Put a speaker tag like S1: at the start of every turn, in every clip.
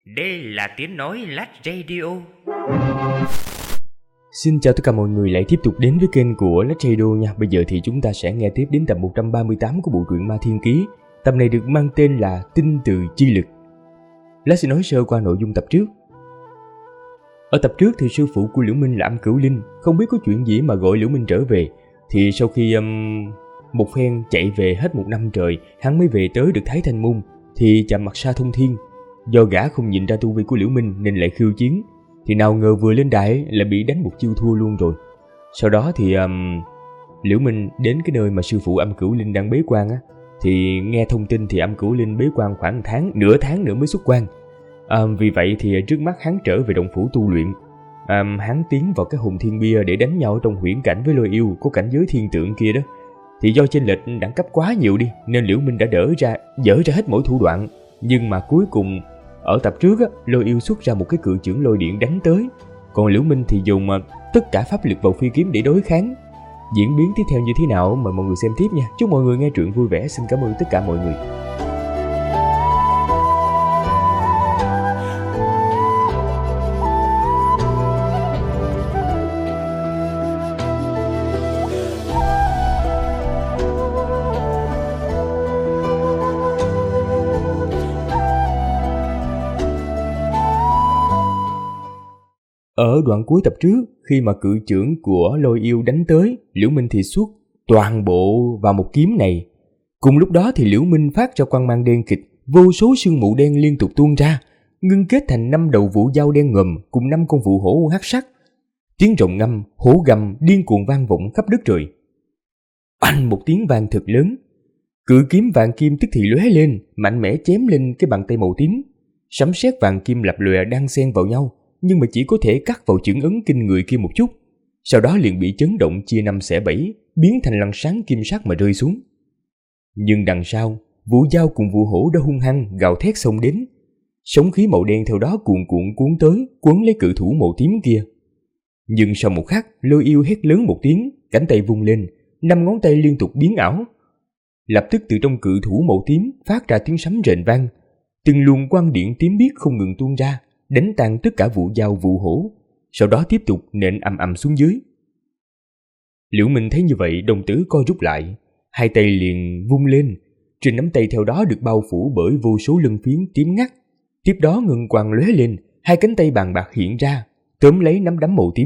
S1: Đây là tiếng nói Lách Radio.
S2: Xin chào tất cả mọi người lại tiếp tục đến với kênh của Lách Radio nha. Bây giờ thì chúng ta sẽ nghe tiếp đến tập 138 của bộ truyện Ma Thiên Ký. Tập này được mang tên là Tinh Từ Chi Lực. Lách sẽ nói sơ qua nội dung tập trước. Ở tập trước thì sư phụ của Liễu Minh là Âm Cửu Linh không biết có chuyện gì mà gọi Liễu Minh trở về. Thì sau khi một phen chạy về hết một năm trời, hắn mới về tới được Thái Thanh Môn. Thì chạm mặt Sa Thông Thiên, do gã không nhìn ra tu vi của Liễu Minh nên lại khiêu chiến. Thì nào ngờ vừa lên đài lại bị đánh một chiêu thua luôn rồi. Sau đó thì Liễu Minh đến cái nơi mà sư phụ Âm Cửu Linh đang bế quan á. Thì nghe thông tin thì Âm Cửu Linh bế quan khoảng nửa tháng nữa mới xuất quan. Vì vậy thì trước mắt hắn trở về động phủ tu luyện. Hắn tiến vào cái hồn thiên bia để đánh nhau trong huyễn cảnh với Lôi Yêu có cảnh giới thiên tượng kia đó. Thì do chênh lệch đẳng cấp quá nhiều đi nên Liễu Minh đã dở ra hết mỗi thủ đoạn. Nhưng mà cuối cùng ở tập trước á, Lôi Yêu xuất ra một cái cự chưởng lôi điện đánh tới. Còn Liễu Minh thì dùng tất cả pháp lực vào phi kiếm để đối kháng. Diễn biến tiếp theo như thế nào mời mọi người xem tiếp nha. Chúc mọi người nghe truyện vui vẻ. Xin cảm ơn tất cả mọi người. Ở đoạn cuối tập trước, khi mà cự chưởng của Lôi Yêu đánh tới, Liễu Minh thì xuất toàn bộ vào một kiếm này. Cùng lúc đó thì Liễu Minh phát ra quang mang đen kịch, vô số sương mù đen liên tục tuôn ra, ngưng kết thành 5 đầu vũ dao đen ngòm cùng 5 con vũ hổ hắc sắc. Tiếng rồng ngâm, hổ gầm điên cuồng vang vọng khắp đất trời. Oanh một tiếng vang thật lớn, cự kiếm vàng kim tức thì lóe lên, mạnh mẽ chém lên cái bàn tay màu tím. Sấm sét vàng kim lập lòe đan xen vào nhau, nhưng mà chỉ có thể cắt vào chưởng ấn kinh người kia một chút, sau đó liền bị chấn động chia 5 xẻ 7, biến thành làn sáng kim sắc mà rơi xuống. Nhưng đằng sau, vũ dao cùng vũ hổ đã hung hăng gào thét xông đến, sóng khí màu đen theo đó cuồn cuộn cuốn tới, quấn lấy cự thủ màu tím kia. Nhưng sau một khắc, Lôi Yêu hét lớn một tiếng, cánh tay vung lên, 5 ngón tay liên tục biến ảo. Lập tức từ trong cự thủ màu tím phát ra tiếng sấm rền vang, từng luồng quang điện tím biếc không ngừng tuôn ra, đánh tan tất cả vũ dao vũ hổ, sau đó tiếp tục nện ầm ầm xuống dưới. Liễu Minh thấy như vậy, đồng tử co rút lại, hai tay liền vung lên, trên nắm tay theo đó được bao phủ bởi vô số lân phiến tím ngắt. Tiếp đó ngân quang lóe lên, hai cánh tay bàn bạc hiện ra, tóm lấy nắm đấm màu tím.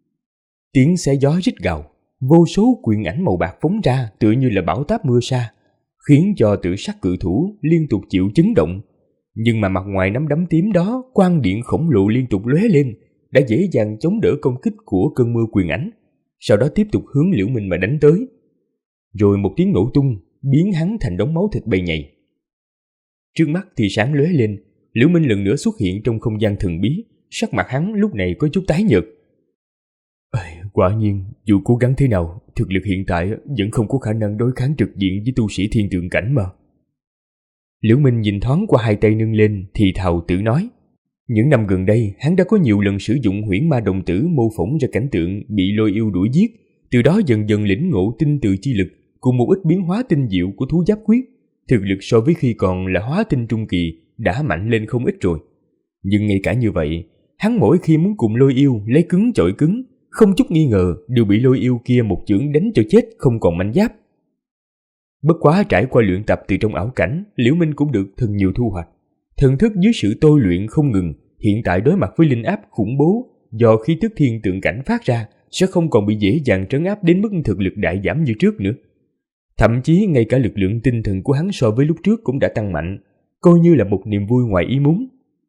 S2: Tiếng xé gió rít gào, vô số quyền ảnh màu bạc phóng ra tựa như là bão táp mưa sa, khiến cho tử sắc cự thủ liên tục chịu chấn động. Nhưng mà mặt ngoài nắm đấm tím đó, quang điện khổng lồ liên tục lóe lên, đã dễ dàng chống đỡ công kích của cơn mưa quyền ảnh, sau đó tiếp tục hướng Liễu Minh mà đánh tới. Rồi một tiếng nổ tung, biến hắn thành đống máu thịt bay nhầy. Trước mắt thì sáng lóe lên, Liễu Minh lần nữa xuất hiện trong không gian thần bí, sắc mặt hắn lúc này có chút tái nhợt. Quả nhiên, dù cố gắng thế nào, thực lực hiện tại vẫn không có khả năng đối kháng trực diện với tu sĩ thiên tượng cảnh mà. Liễu Minh nhìn thoáng qua hai tay nâng lên, thì thào tự nói. Những năm gần đây, hắn đã có nhiều lần sử dụng huyễn ma đồng tử mô phỏng ra cảnh tượng bị Lôi Yêu đuổi giết, từ đó dần dần lĩnh ngộ tinh từ chi lực cùng một ít biến hóa tinh diệu của thú giáp quyết. Thực lực so với khi còn là hóa tinh trung kỳ đã mạnh lên không ít rồi. Nhưng ngay cả như vậy, hắn mỗi khi muốn cùng Lôi Yêu lấy cứng chọi cứng, không chút nghi ngờ đều bị Lôi Yêu kia một chưởng đánh cho chết không còn mảnh giáp. Bất quá trải qua luyện tập từ trong ảo cảnh, Liễu Minh cũng được thật nhiều thu hoạch. Thần thức dưới sự tôi luyện không ngừng, hiện tại đối mặt với linh áp khủng bố do khí tức thiên tượng cảnh phát ra, sẽ không còn bị dễ dàng trấn áp đến mức thực lực đại giảm như trước nữa. Thậm chí ngay cả lực lượng tinh thần của hắn so với lúc trước cũng đã tăng mạnh, coi như là một niềm vui ngoài ý muốn.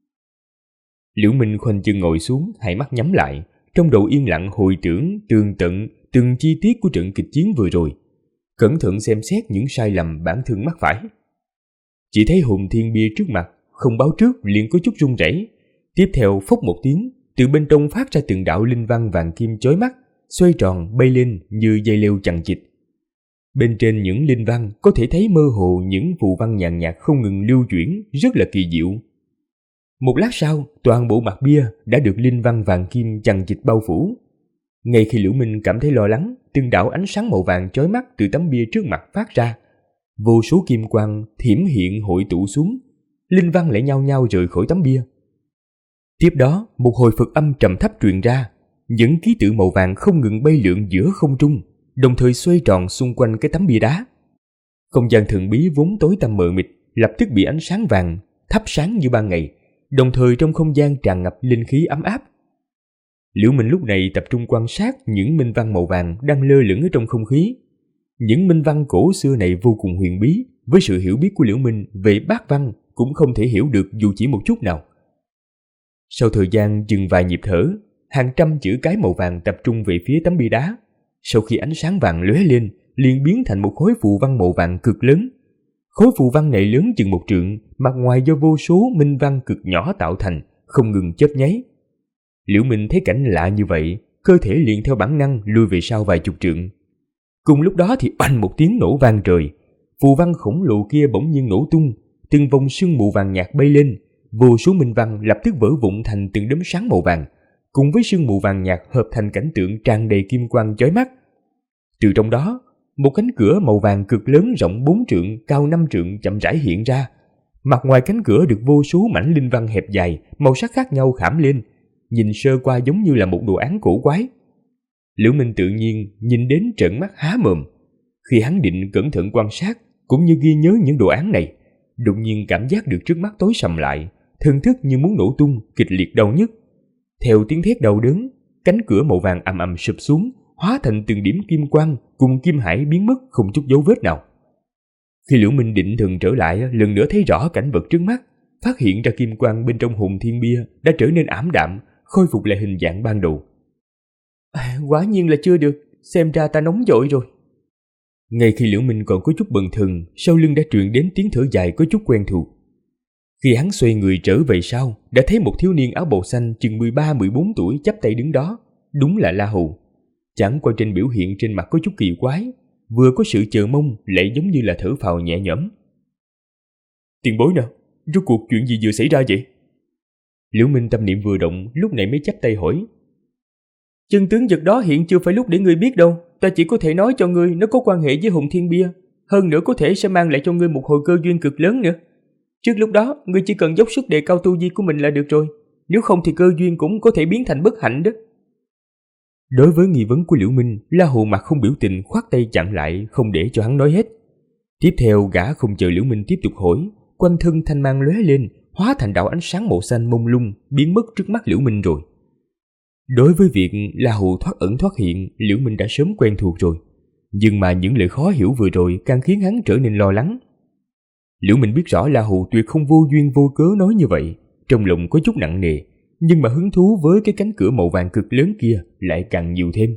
S2: Liễu Minh khoanh chân ngồi xuống, hai mắt nhắm lại, trong đầu yên lặng hồi tưởng tường tận từng chi tiết của trận kịch chiến vừa rồi, cẩn thận xem xét những sai lầm bản thân mắc phải. Chỉ thấy hồn thiên bia trước mặt không báo trước liền có chút rung rẩy, tiếp theo phốc một tiếng, từ bên trong phát ra từng đạo linh văn vàng kim chói mắt, xoay tròn bay lên như dây leo chằng chịt. Bên trên những linh văn có thể thấy mơ hồ những phù văn nhàn nhạt không ngừng lưu chuyển, rất là kỳ diệu. Một lát sau, toàn bộ mặt bia đã được linh văn vàng kim chằng chịt bao phủ. Ngay khi Liễu Minh cảm thấy lo lắng, từng đạo ánh sáng màu vàng chói mắt từ tấm bia trước mặt phát ra, vô số kim quang thiểm hiện hội tụ xuống, linh văn lại nhao nhao rời khỏi tấm bia. Tiếp đó, một hồi Phật âm trầm thấp truyền ra, những ký tự màu vàng không ngừng bay lượn giữa không trung, đồng thời xoay tròn xung quanh cái tấm bia đá. Không gian thần bí vốn tối tăm mờ mịt lập tức bị ánh sáng vàng thắp sáng như ban ngày, đồng thời trong không gian tràn ngập linh khí ấm áp. Liễu Minh lúc này tập trung quan sát những minh văn màu vàng đang lơ lửng ở trong không khí. Những minh văn cổ xưa này vô cùng huyền bí, với sự hiểu biết của Liễu Minh về bát văn cũng không thể hiểu được dù chỉ một chút nào. Sau thời gian dừng vài nhịp thở, hàng trăm chữ cái màu vàng tập trung về phía tấm bia đá. Sau khi ánh sáng vàng lóe lên, liền biến thành một khối phù văn màu vàng cực lớn. Khối phù văn này lớn chừng 1 trượng, mặt ngoài do vô số minh văn cực nhỏ tạo thành, không ngừng chớp nháy. Liễu Minh thấy cảnh lạ như vậy, cơ thể liền theo bản năng lùi về sau vài chục trượng. Cùng lúc đó thì oanh một tiếng nổ vang trời, phù văn khổng lồ kia bỗng nhiên nổ tung, từng vòng sương mù vàng nhạt bay lên, vô số minh văn lập tức vỡ vụn thành từng đốm sáng màu vàng, cùng với sương mù vàng nhạt hợp thành cảnh tượng tràn đầy kim quang chói mắt. Từ trong đó, một cánh cửa màu vàng cực lớn rộng 4 trượng, cao 5 trượng chậm rãi hiện ra. Mặt ngoài cánh cửa được vô số mảnh linh văn hẹp dài, màu sắc khác nhau khảm lên, nhìn sơ qua giống như là một đồ án cổ quái. Liễu Minh tự nhiên nhìn đến trợn mắt há mồm. Khi hắn định cẩn thận quan sát cũng như ghi nhớ những đồ án này, đột nhiên cảm giác được trước mắt tối sầm lại, thần thức như muốn nổ tung, kịch liệt đau nhức. Theo tiếng thét đau đớn, cánh cửa màu vàng ầm ầm sụp xuống, hóa thành từng điểm kim quang cùng kim hải biến mất không chút dấu vết nào. Khi Liễu Minh định thần trở lại, lần nữa thấy rõ cảnh vật trước mắt, phát hiện ra kim quang bên trong hồn thiên bia đã trở nên ảm đạm, khôi phục lại hình dạng ban đầu. Quả nhiên là chưa được, xem ra ta nóng vội rồi. Ngay khi Liễu Minh còn có chút bần thần, sau lưng đã truyền đến tiếng thở dài có chút quen thuộc. Khi hắn xoay người trở về sau, đã thấy một thiếu niên áo bào xanh chừng 13-14 tuổi chắp tay đứng đó, đúng là La Hầu. Chẳng qua trên biểu hiện trên mặt có chút kỳ quái, vừa có sự chờ mong lại giống như là thở phào nhẹ nhõm. Tiền bối nào, rốt cuộc chuyện gì vừa xảy ra vậy? Liễu Minh tâm niệm vừa động, lúc này mới chắp tay hỏi. Chân tướng vật đó hiện chưa phải lúc để ngươi biết đâu, ta chỉ có thể nói cho ngươi nó có quan hệ với hồn thiên bia, hơn nữa có thể sẽ mang lại cho ngươi một hồi cơ duyên cực lớn nữa. Trước lúc đó, ngươi chỉ cần dốc sức đề cao tu vi của mình là được rồi, nếu không thì cơ duyên cũng có thể biến thành bất hạnh đó. Đối với nghi vấn của Liễu Minh, La Hầu mặt không biểu tình khoát tay chặn lại, không để cho hắn nói hết. Tiếp theo gã không chờ Liễu Minh tiếp tục hỏi, quanh thân thanh mang lóe lên, hóa thành đạo ánh sáng màu xanh mông lung, biến mất trước mắt Liễu Minh rồi. Đối với việc La Hầu thoát ẩn thoát hiện, Liễu Minh đã sớm quen thuộc rồi, nhưng mà những lời khó hiểu vừa rồi càng khiến hắn trở nên lo lắng. Liễu Minh biết rõ La Hầu tuyệt không vô duyên vô cớ nói như vậy, trong lòng có chút nặng nề, nhưng mà hứng thú với cái cánh cửa màu vàng cực lớn kia lại càng nhiều thêm.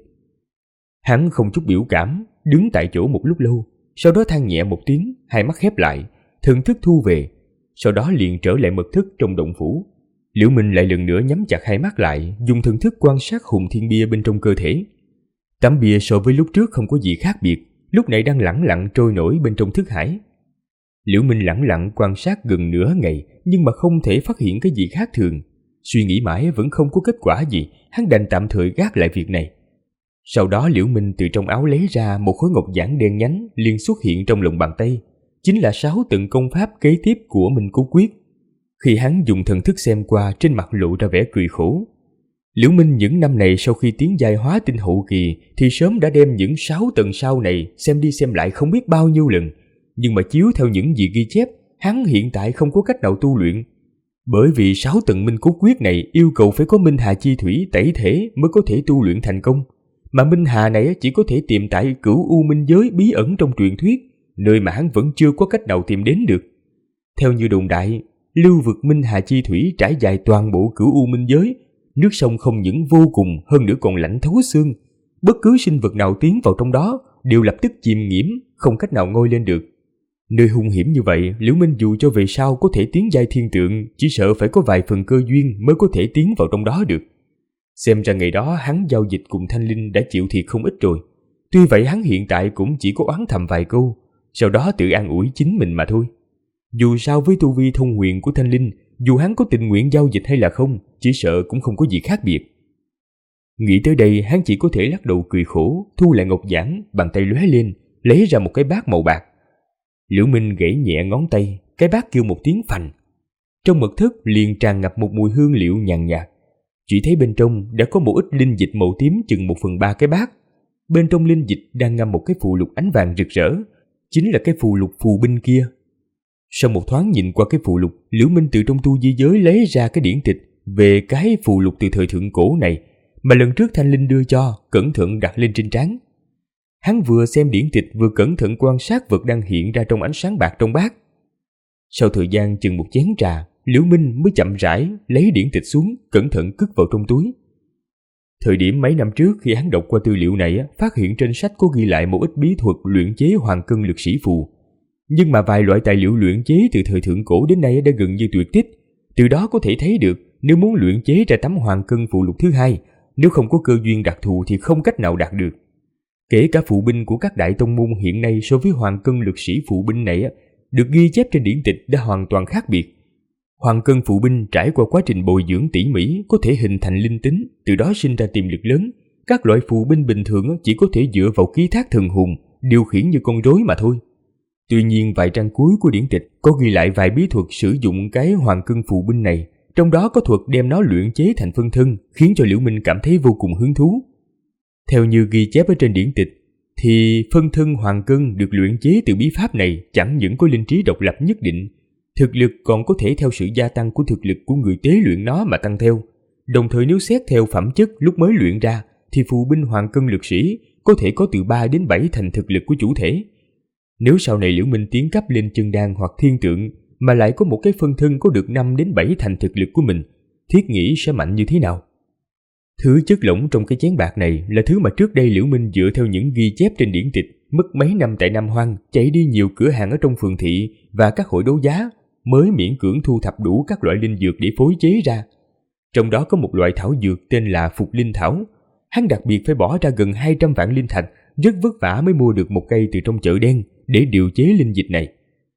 S2: Hắn không chút biểu cảm, đứng tại chỗ một lúc lâu, sau đó than nhẹ một tiếng, hai mắt khép lại, thần thức thu về, sau đó liền trở lại mật thất trong động phủ. Liễu Minh lại lần nữa nhắm chặt hai mắt lại, dùng thần thức quan sát hồn thiên bia bên trong cơ thể. Tấm bia so với lúc trước không có gì khác biệt, lúc này đang lẳng lặng trôi nổi bên trong thức hải. Liễu Minh lẳng lặng quan sát gần nửa ngày, nhưng mà không thể phát hiện cái gì khác thường. Suy nghĩ mãi vẫn không có kết quả gì, hắn đành tạm thời gác lại việc này. Sau đó Liễu Minh từ trong áo lấy ra một khối ngọc giản đen nhánh liền xuất hiện trong lòng bàn tay, chính là 6 tầng công pháp kế tiếp của Minh Cố Quyết. Khi hắn dùng thần thức xem qua, trên mặt lộ ra vẻ cười khổ. Liễu Minh những năm này sau khi tiến giai hóa tinh hậu kỳ thì sớm đã đem những 6 tầng sau này xem đi xem lại không biết bao nhiêu lần, nhưng mà chiếu theo những gì ghi chép, hắn hiện tại không có cách nào tu luyện. Bởi vì 6 tầng Minh Cố Quyết này yêu cầu phải có Minh Hà chi thủy tẩy thể mới có thể tu luyện thành công, mà Minh Hà này chỉ có thể tìm tại Cửu U Minh giới bí ẩn trong truyền thuyết, nơi mà hắn vẫn chưa có cách nào tìm đến được. Theo như đồn đại, lưu vực Minh Hà chi thủy trải dài toàn bộ Cửu U Minh giới, nước sông không những vô cùng, hơn nữa còn lạnh thấu xương. Bất cứ sinh vật nào tiến vào trong đó đều lập tức chìm nghiễm, không cách nào ngoi lên được. Nơi hung hiểm như vậy, Liễu Minh dù cho về sau có thể tiến giai thiên tượng, chỉ sợ phải có vài phần cơ duyên mới có thể tiến vào trong đó được. Xem ra ngày đó hắn giao dịch cùng Thanh Linh đã chịu thiệt không ít rồi. Tuy vậy hắn hiện tại cũng chỉ có oán thầm vài câu, sau đó tự an ủi chính mình mà thôi. Dù sao với tu vi thông huyền của Thanh Linh, dù hắn có tình nguyện giao dịch hay là không, chỉ sợ cũng không có gì khác biệt. Nghĩ tới đây, hắn chỉ có thể lắc đầu cười khổ, thu lại ngọc giản, bàn tay lóe lên, lấy ra một cái bát màu bạc. Liễu Minh gãy nhẹ ngón tay, cái bát kêu một tiếng phành. Trong mật thất liền tràn ngập một mùi hương liệu nhàn nhạt. Chỉ thấy bên trong đã có một ít linh dịch màu tím chừng 1/3 cái bát. Bên trong linh dịch đang ngâm một cái phù lục ánh vàng rực rỡ, chính là cái phù lục phù binh kia. Sau một thoáng nhìn qua cái phù lục, Liễu Minh từ trong tu di giới lấy ra cái điển tịch về cái phù lục từ thời thượng cổ này mà lần trước Thanh Linh đưa cho, cẩn thận đặt lên trên trán. Hắn vừa xem điển tịch vừa cẩn thận quan sát vật đang hiện ra trong ánh sáng bạc trong bát. Sau thời gian chừng một chén trà, Liễu Minh mới chậm rãi lấy điển tịch xuống, cẩn thận cất vào trong túi. Thời điểm mấy năm trước khi hắn đọc qua tư liệu này, phát hiện trên sách có ghi lại một ít bí thuật luyện chế hoàng cân lực sĩ phù. Nhưng mà vài loại tài liệu luyện chế từ thời thượng cổ đến nay đã gần như tuyệt tích. Từ đó có thể thấy được, nếu muốn luyện chế ra tấm hoàng cân phù lục thứ hai, nếu không có cơ duyên đặc thù thì không cách nào đạt được. Kể cả phụ binh của các đại tông môn hiện nay so với hoàng cân lực sĩ phụ binh này được ghi chép trên điển tịch đã hoàn toàn khác biệt. Hoàng cân phụ binh trải qua quá trình bồi dưỡng tỉ mỉ có thể hình thành linh tính, từ đó sinh ra tiềm lực lớn. Các loại phụ binh bình thường chỉ có thể dựa vào ký thác thần hồn, điều khiển như con rối mà thôi. Tuy nhiên vài trang cuối của điển tịch có ghi lại vài bí thuật sử dụng cái hoàng cân phụ binh này, trong đó có thuật đem nó luyện chế thành phân thân, khiến cho Liễu Minh cảm thấy vô cùng hứng thú. Theo như ghi chép ở trên điển tịch, thì phân thân hoàng cân được luyện chế từ bí pháp này chẳng những có linh trí độc lập nhất định, thực lực còn có thể theo sự gia tăng của thực lực của người tế luyện nó mà tăng theo. Đồng thời nếu xét theo phẩm chất lúc mới luyện ra, thì phù binh hoàng cân lực sĩ có thể có từ 3 đến 7 thành thực lực của chủ thể. Nếu sau này Liễu Minh tiến cấp lên chân đan hoặc thiên tượng, mà lại có một cái phân thân có được 5 đến 7 thành thực lực của mình, thiết nghĩ sẽ mạnh như thế nào? Thứ chất lỏng trong cái chén bạc này là thứ mà trước đây Liễu Minh dựa theo những ghi chép trên điển tịch, mất mấy năm tại Nam Hoang, chạy đi nhiều cửa hàng ở trong phường thị và các hội đấu giá, mới miễn cưỡng thu thập đủ các loại linh dược để phối chế ra. Trong đó có một loại thảo dược tên là Phục Linh Thảo. Hắn đặc biệt phải bỏ ra gần 200 vạn linh thạch, rất vất vả mới mua được một cây từ trong chợ đen để điều chế linh dịch này.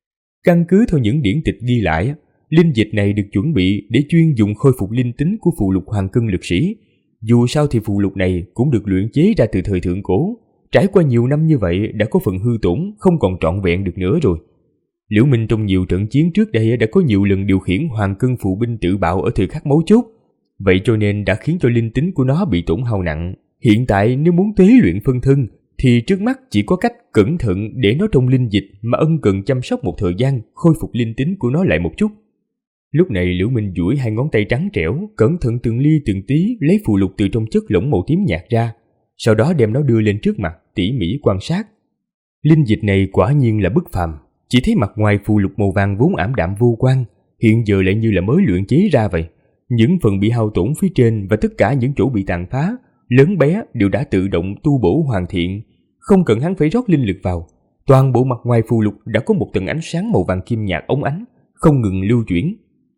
S2: Căn cứ theo những điển tịch ghi lại, linh dịch này được chuẩn bị để chuyên dùng khôi phục linh tính của phù lục hoàng cân lực sĩ. Dù sao thì phù lục này cũng được luyện chế ra từ thời thượng cổ, trải qua nhiều năm như vậy đã có phần hư tổn, không còn trọn vẹn được nữa rồi. Liễu Minh trong nhiều trận chiến trước đây đã có nhiều lần điều khiển hoàng cân phụ binh tự bạo ở thời khắc mấu chốt, vậy cho nên đã khiến cho linh tính của nó bị tổn hao nặng. Hiện tại nếu muốn tế luyện phân thân thì trước mắt chỉ có cách cẩn thận để nó trong linh dịch mà ân cần chăm sóc một thời gian, khôi phục linh tính của nó lại một chút. Lúc này Liễu Minh duỗi hai ngón tay trắng trẻo, cẩn thận từng ly từng tí lấy phù lục từ trong chất lỏng màu tím nhạt ra, sau đó đem nó đưa lên trước mặt, tỉ mỉ quan sát. Linh dịch này quả nhiên là bất phàm, chỉ thấy mặt ngoài phù lục màu vàng vốn ảm đạm vô quang, hiện giờ lại như là mới luyện chế ra vậy. Những phần bị hao tổn phía trên và tất cả những chỗ bị tàn phá, lớn bé đều đã tự động tu bổ hoàn thiện, không cần hắn phải rót linh lực vào. Toàn bộ mặt ngoài phù lục đã có một tầng ánh sáng màu vàng kim nhạt óng ánh, không ngừng lưu chuyển.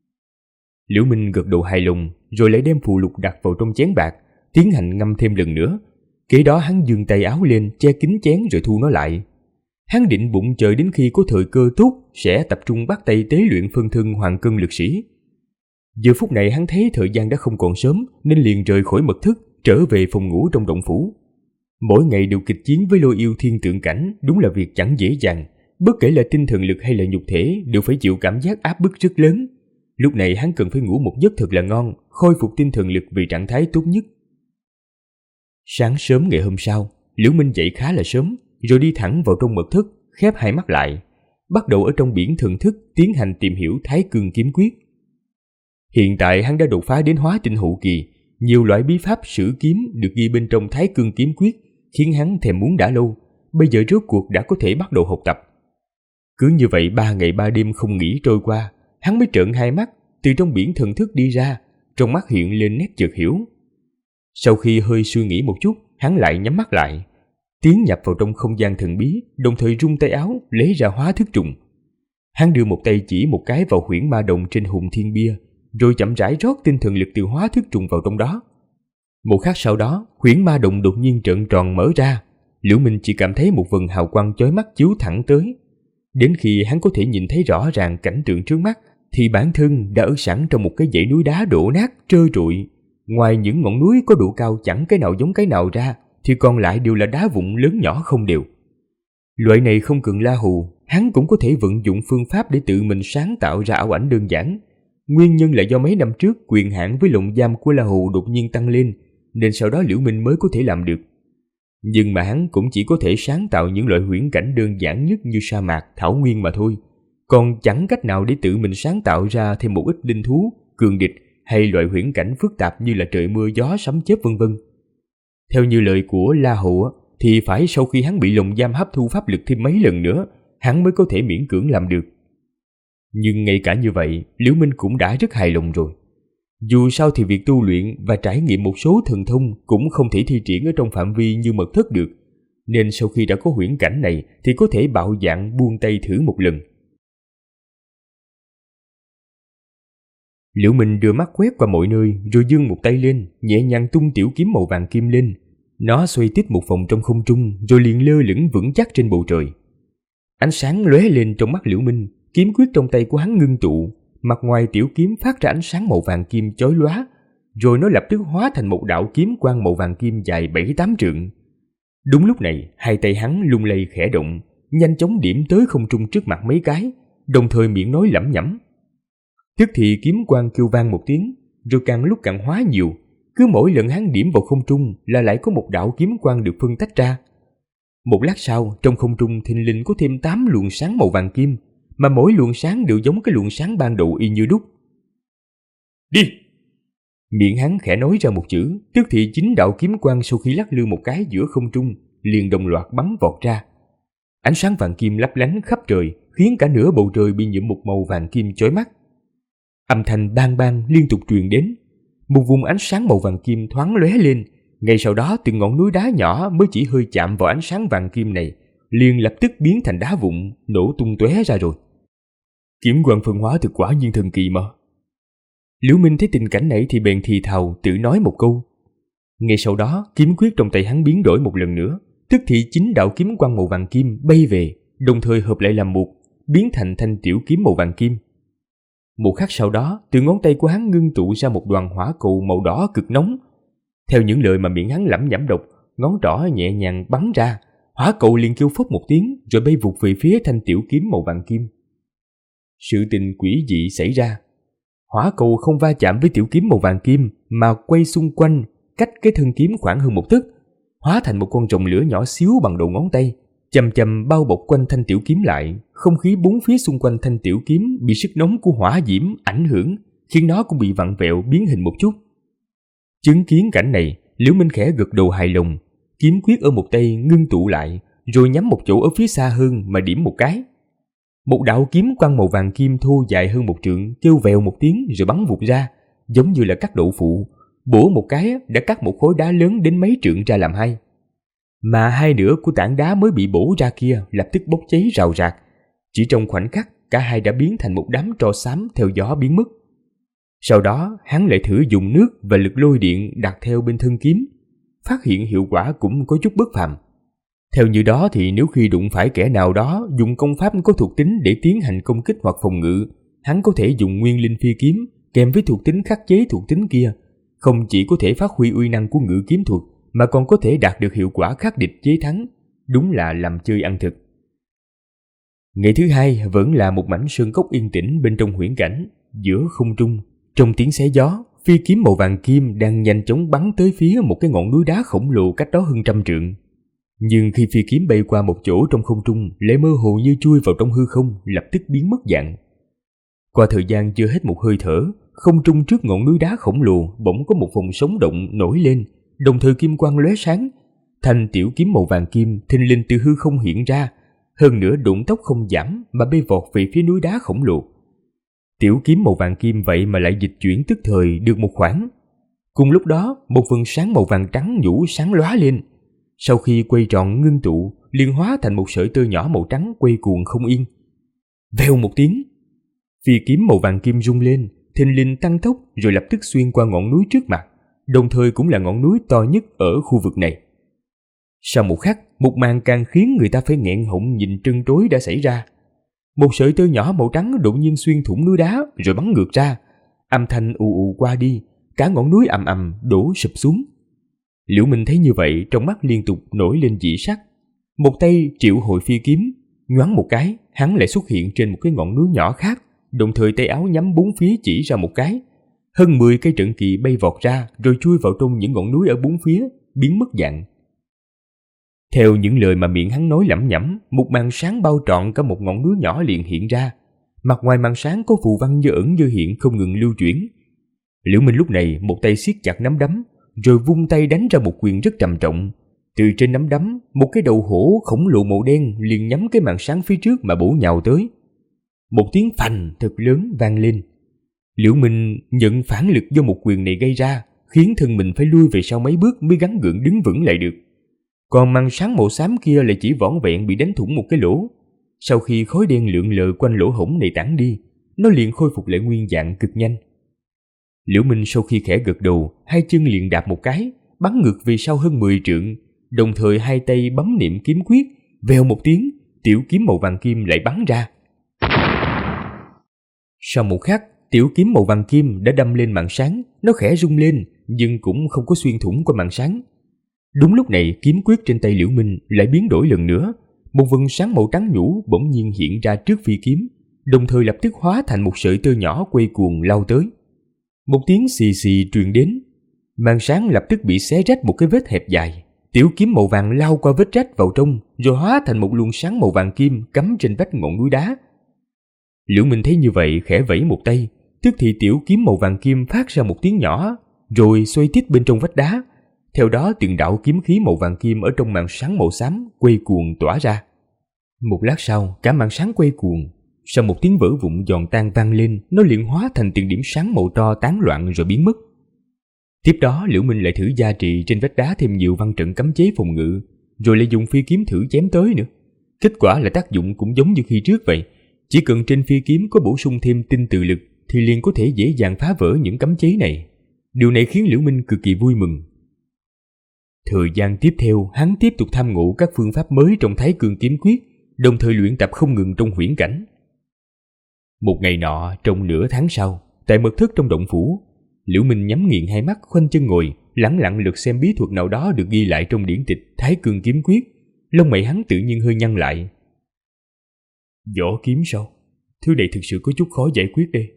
S2: Liễu Minh gật đầu hài lòng, rồi lại đem phù lục đặt vào trong chén bạc, tiến hành ngâm thêm lần nữa. Kế đó hắn giương tay áo lên, che kín chén rồi thu nó lại. Hắn định bụng chờ đến khi có thời cơ tốt sẽ tập trung bắt tay tế luyện phân thân hoàng cân lực sĩ. Giờ phút này hắn thấy thời gian đã không còn sớm nên liền rời khỏi mật thất, trở về phòng ngủ trong động phủ. Mỗi ngày đều kịch chiến với Lôi Yêu thiên tượng cảnh đúng là việc chẳng dễ dàng, bất kể là tinh thần lực hay là nhục thể đều phải chịu cảm giác áp bức rất lớn. Lúc này hắn cần phải ngủ một giấc thật là ngon, khôi phục tinh thần lực vì trạng thái tốt nhất. Sáng sớm ngày hôm sau, Liễu Minh dậy khá là sớm, rồi đi thẳng vào trong mật thất, khép hai mắt lại, bắt đầu ở trong biển thần thức tiến hành tìm hiểu Thái Cương kiếm quyết. Hiện tại hắn đã đột phá đến hóa tinh hậu kỳ, nhiều loại bí pháp sử kiếm được ghi bên trong Thái Cương kiếm quyết khiến hắn thèm muốn đã lâu, bây giờ rốt cuộc đã có thể bắt đầu học tập. Cứ như vậy 3 ngày 3 đêm không nghỉ trôi qua, hắn mới trợn hai mắt, từ trong biển thần thức đi ra, trong mắt hiện lên nét chợt hiểu. Sau khi hơi suy nghĩ một chút, hắn lại nhắm mắt lại, tiến nhập vào trong không gian thần bí, đồng thời rung tay áo lấy ra hóa thức trùng. Hắn đưa một tay chỉ một cái vào huyễn ma đồng trên hùng thiên bia, rồi chậm rãi rót tinh thần lực từ hóa thức trùng vào trong đó. Một khắc sau đó, huyễn ma đồng đột nhiên trợn tròn mở ra. Liễu Minh chỉ cảm thấy một vầng hào quang chói mắt chiếu thẳng tới. Đến khi hắn có thể nhìn thấy rõ ràng cảnh tượng trước mắt, thì bản thân đã ở sẵn trong một cái dãy núi đá đổ nát trơ trụi. Ngoài những ngọn núi có độ cao chẳng cái nào giống cái nào ra, thì còn lại đều là đá vụn lớn nhỏ không đều. Loại này không cần la hù, hắn cũng có thể vận dụng phương pháp để tự mình sáng tạo ra ảo ảnh đơn giản. Nguyên nhân là do mấy năm trước quyền hạn với lồng giam của La Hù đột nhiên tăng lên, nên sau đó Liễu Minh mới có thể làm được. Nhưng mà hắn cũng chỉ có thể sáng tạo những loại huyễn cảnh đơn giản nhất như sa mạc, thảo nguyên mà thôi, còn chẳng cách nào để tự mình sáng tạo ra thêm một ít linh thú, cường địch hay loại huyễn cảnh phức tạp như là trời mưa gió sấm chớp vân vân. Theo như lời của La Hù thì phải sau khi hắn bị lồng giam hấp thu pháp lực thêm mấy lần nữa, hắn mới có thể miễn cưỡng làm được. Nhưng ngay cả như vậy, Liễu Minh cũng đã rất hài lòng rồi. Dù sao thì việc tu luyện và trải nghiệm một số thần thông cũng không thể thi triển ở trong phạm vi như mật thất được, nên sau khi đã có huyễn cảnh này thì có thể bạo dạn buông tay thử một lần. Liễu Minh đưa mắt quét qua mọi nơi rồi giương một tay lên, nhẹ nhàng tung tiểu kiếm màu vàng kim lên. Nó xoay tít một vòng trong không trung rồi liền lơ lửng vững chắc trên bầu trời. Ánh sáng lóe lên trong mắt Liễu Minh, kiếm quyết trong tay của hắn ngưng tụ, mặt ngoài tiểu kiếm phát ra ánh sáng màu vàng kim chói lóa, rồi nó lập tức hóa thành một đạo kiếm quang màu vàng kim dài 7-8 trượng. Đúng lúc này, hai tay hắn lung lay khẽ động, nhanh chóng điểm tới không trung trước mặt mấy cái, đồng thời miệng nói lẩm nhẩm. Tức thì kiếm quang kêu vang một tiếng, rồi càng lúc càng hóa nhiều, cứ mỗi lần hắn điểm vào không trung là lại có một đạo kiếm quang được phân tách ra. Một lát sau, trong không trung thình lình có thêm 8 luồng sáng màu vàng kim, mà mỗi luồng sáng đều giống cái luồng sáng ban đầu y như đúc. Đi! Miệng hắn khẽ nói ra một chữ, tức thì 9 đạo kiếm quang sau khi lắc lư một cái giữa không trung, liền đồng loạt bắn vọt ra. Ánh sáng vàng kim lấp lánh khắp trời, khiến cả nửa bầu trời bị nhuộm một màu vàng kim chói mắt. Âm thanh bang bang liên tục truyền đến. Một vùng ánh sáng màu vàng kim thoáng lóe lên, ngay sau đó từng ngọn núi đá nhỏ mới chỉ hơi chạm vào ánh sáng vàng kim này, liền lập tức biến thành đá vụn, nổ tung tóe ra rồi. Kiếm quang phân hóa thực quả nhiên thần kỳ mà. Liễu Minh thấy tình cảnh này thì bèn thì thào tự nói một câu. Ngay sau đó, kiếm quyết trong tay hắn biến đổi một lần nữa, tức thì 9 đạo kiếm quang màu vàng kim bay về, đồng thời hợp lại làm một, biến thành thanh tiểu kiếm màu vàng kim. Một khắc sau đó, từ ngón tay của hắn ngưng tụ ra một đoàn hỏa cầu màu đỏ cực nóng. Theo những lời mà miệng hắn lẩm nhẩm đọc, ngón trỏ nhẹ nhàng bắn ra, hỏa cầu liền kêu phốc một tiếng rồi bay vụt về phía thanh tiểu kiếm màu vàng kim. Sự tình quỷ dị xảy ra. Hỏa cầu không va chạm với tiểu kiếm màu vàng kim mà quay xung quanh, cách cái thân kiếm khoảng hơn một tấc, hóa thành một con rồng lửa nhỏ xíu bằng đầu ngón tay, chầm chầm bao bọc quanh thanh tiểu kiếm lại. Không khí bốn phía xung quanh thanh tiểu kiếm bị sức nóng của hỏa diễm ảnh hưởng, khiến nó cũng bị vặn vẹo biến hình một chút. Chứng kiến cảnh này, Liễu Minh khẽ gật đầu hài lòng, kiếm quyết ở một tay ngưng tụ lại, rồi nhắm một chỗ ở phía xa hơn mà điểm một cái. Một đạo kiếm quang màu vàng kim thô dài hơn một trượng kêu vèo một tiếng rồi bắn vụt ra, giống như là cắt đậu phụ, bổ một cái đã cắt một khối đá lớn đến mấy trượng ra làm hai. Mà hai nửa của tảng đá mới bị bổ ra kia lập tức bốc cháy rào rạc. Chỉ trong khoảnh khắc, cả hai đã biến thành một đám tro xám theo gió biến mất. Sau đó, hắn lại thử dùng nước và lực lôi điện đặt theo bên thân kiếm, phát hiện hiệu quả cũng có chút bất phàm. Theo như đó thì nếu khi đụng phải kẻ nào đó dùng công pháp có thuộc tính để tiến hành công kích hoặc phòng ngự, hắn có thể dùng nguyên linh phi kiếm kèm với thuộc tính khắc chế thuộc tính kia, không chỉ có thể phát huy uy năng của ngự kiếm thuật mà còn có thể đạt được hiệu quả khắc địch chế thắng, đúng là làm chơi ăn thực. Ngày thứ hai vẫn là một mảnh sơn cốc yên tĩnh bên trong huyễn cảnh, giữa không trung, trong tiếng xé gió, phi kiếm màu vàng kim đang nhanh chóng bắn tới phía một cái ngọn núi đá khổng lồ cách đó hơn 100 trượng. Nhưng khi phi kiếm bay qua một chỗ trong không trung, lại mơ hồ như chui vào trong hư không, lập tức biến mất dạng. Qua thời gian chưa hết một hơi thở, không trung trước ngọn núi đá khổng lồ bỗng có một vùng sống động nổi lên, đồng thời kim quang lóe sáng, thanh tiểu kiếm màu vàng kim thình lình từ hư không hiện ra, hơn nữa độn tốc không giảm mà bay vọt về phía núi đá khổng lồ. Tiểu kiếm màu vàng kim vậy mà lại dịch chuyển tức thời được một khoảng. Cùng lúc đó, một vầng sáng màu vàng trắng nhũ sáng lóa lên. Sau khi quay tròn ngưng tụ, liền hóa thành một sợi tơ nhỏ màu trắng quay cuồng không yên. Vèo một tiếng, phi kiếm màu vàng kim rung lên, thình lình tăng tốc rồi lập tức xuyên qua ngọn núi trước mặt, đồng thời cũng là ngọn núi to nhất ở khu vực này. Sau một khắc, một màn càng khiến người ta phải nghẹn họng nhìn trân trối đã xảy ra. Một sợi tơ nhỏ màu trắng đột nhiên xuyên thủng núi đá rồi bắn ngược ra, âm thanh ù ù qua đi, cả ngọn núi ầm ầm đổ sụp xuống. Liễu Minh thấy như vậy, trong mắt liên tục nổi lên dị sắc. Một tay triệu hồi phi kiếm, nhoáng một cái, hắn lại xuất hiện trên một cái ngọn núi nhỏ khác, đồng thời tay áo nhắm bốn phía chỉ ra một cái. Hơn 10 cây trận kỳ bay vọt ra rồi chui vào trong những ngọn núi ở bốn phía, biến mất dạng. Theo những lời mà miệng hắn nói lẩm nhẩm, một màn sáng bao trọn cả một ngọn núi nhỏ liền hiện ra. Mặt ngoài màn sáng có phù văn như ẩn như hiện không ngừng lưu chuyển. Liễu Minh lúc này một tay siết chặt nắm đấm, rồi vung tay đánh ra một quyền rất trầm trọng. Từ trên nắm đấm, một cái đầu hổ khổng lồ màu đen liền nhắm cái màn sáng phía trước mà bổ nhào tới. Một tiếng phành thật lớn vang lên. Liễu Minh nhận phản lực do một quyền này gây ra, khiến thân mình phải lui về sau mấy bước mới gắng gượng đứng vững lại được. Còn màn sáng màu xám kia lại chỉ vỏn vẹn bị đánh thủng một cái lỗ. Sau khi khói đen lượn lờ quanh lỗ hổng này tản đi, nó liền khôi phục lại nguyên dạng cực nhanh. Liễu Minh sau khi khẽ gật đầu, hai chân liền đạp một cái, bắn ngược về sau hơn 10 trượng, đồng thời hai tay bấm niệm kiếm quyết, vèo một tiếng, tiểu kiếm màu vàng kim lại bắn ra. Sau một khắc, tiểu kiếm màu vàng kim đã đâm lên màn sáng, nó khẽ rung lên, nhưng cũng không có xuyên thủng qua màn sáng. Đúng lúc này, kiếm quyết trên tay Liễu Minh lại biến đổi lần nữa, một vầng sáng màu trắng nhũ bỗng nhiên hiện ra trước phi kiếm, đồng thời lập tức hóa thành một sợi tơ nhỏ quay cuồng lao tới. Một tiếng xì xì truyền đến, màn sáng lập tức bị xé rách một cái vết hẹp dài. Tiểu kiếm màu vàng lao qua vết rách vào trong, rồi hóa thành một luồng sáng màu vàng kim cắm trên vách ngọn núi đá. Liễu Minh thấy như vậy khẽ vẫy một tay, tức thì tiểu kiếm màu vàng kim phát ra một tiếng nhỏ, rồi xoay tít bên trong vách đá. Theo đó từng đạo kiếm khí màu vàng kim ở trong màn sáng màu xám quay cuồng tỏa ra. Một lát sau, cả màn sáng quay cuồng. Sau một tiếng vỡ vụn giòn tan vang lên, nó liền hóa thành từng điểm sáng màu tro tán loạn rồi biến mất. Tiếp đó, Liễu Minh lại thử gia trì trên vách đá thêm nhiều văn trận cấm chế phòng ngự, rồi lại dùng phi kiếm thử chém tới nữa. Kết quả là tác dụng cũng giống như khi trước vậy, chỉ cần trên phi kiếm có bổ sung thêm tinh từ lực thì liền có thể dễ dàng phá vỡ những cấm chế này. Điều này khiến Liễu Minh cực kỳ vui mừng. Thời gian tiếp theo, hắn tiếp tục tham ngộ các phương pháp mới trong Thái Cương kiếm quyết, đồng thời luyện tập không ngừng trong huyễn cảnh. Một ngày nọ, trong nửa tháng sau, tại mật thất trong động phủ, Liễu Minh nhắm nghiền hai mắt, khoanh chân ngồi, lẳng lặng lật xem bí thuật nào đó được ghi lại trong điển tịch Thái Cương kiếm quyết. Lông mày hắn tự nhiên hơi nhăn lại. Võ kiếm sao? Thứ này thực sự có chút khó giải quyết đây.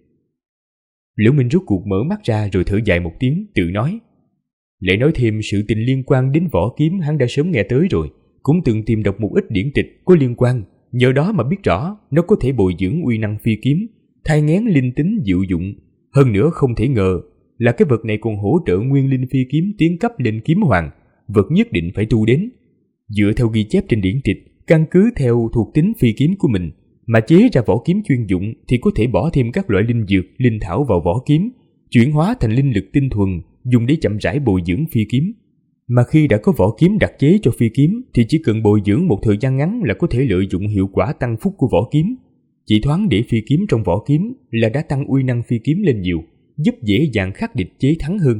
S2: Liễu Minh rút cuộc mở mắt ra rồi thở dài một tiếng, tự nói. Lại nói thêm sự tình liên quan đến võ kiếm hắn đã sớm nghe tới rồi, cũng từng tìm đọc một ít điển tịch có liên quan, nhờ đó mà biết rõ nó có thể bồi dưỡng uy năng phi kiếm, thai nghén linh tính diệu dụng. Hơn nữa không thể ngờ là cái vật này còn hỗ trợ nguyên linh phi kiếm tiến cấp lên kiếm hoàng, vật nhất định phải tu đến. Dựa theo ghi chép trên điển tịch, căn cứ theo thuộc tính phi kiếm của mình mà chế ra võ kiếm chuyên dụng thì có thể bỏ thêm các loại linh dược, linh thảo vào võ kiếm, chuyển hóa thành linh lực tinh thuần, dùng để chậm rãi bồi dưỡng phi kiếm. Mà khi đã có võ kiếm đặc chế cho phi kiếm thì chỉ cần bồi dưỡng một thời gian ngắn là có thể lợi dụng hiệu quả tăng phúc của võ kiếm. Chỉ thoáng để phi kiếm trong võ kiếm là đã tăng uy năng phi kiếm lên nhiều, giúp dễ dàng khắc địch chế thắng hơn.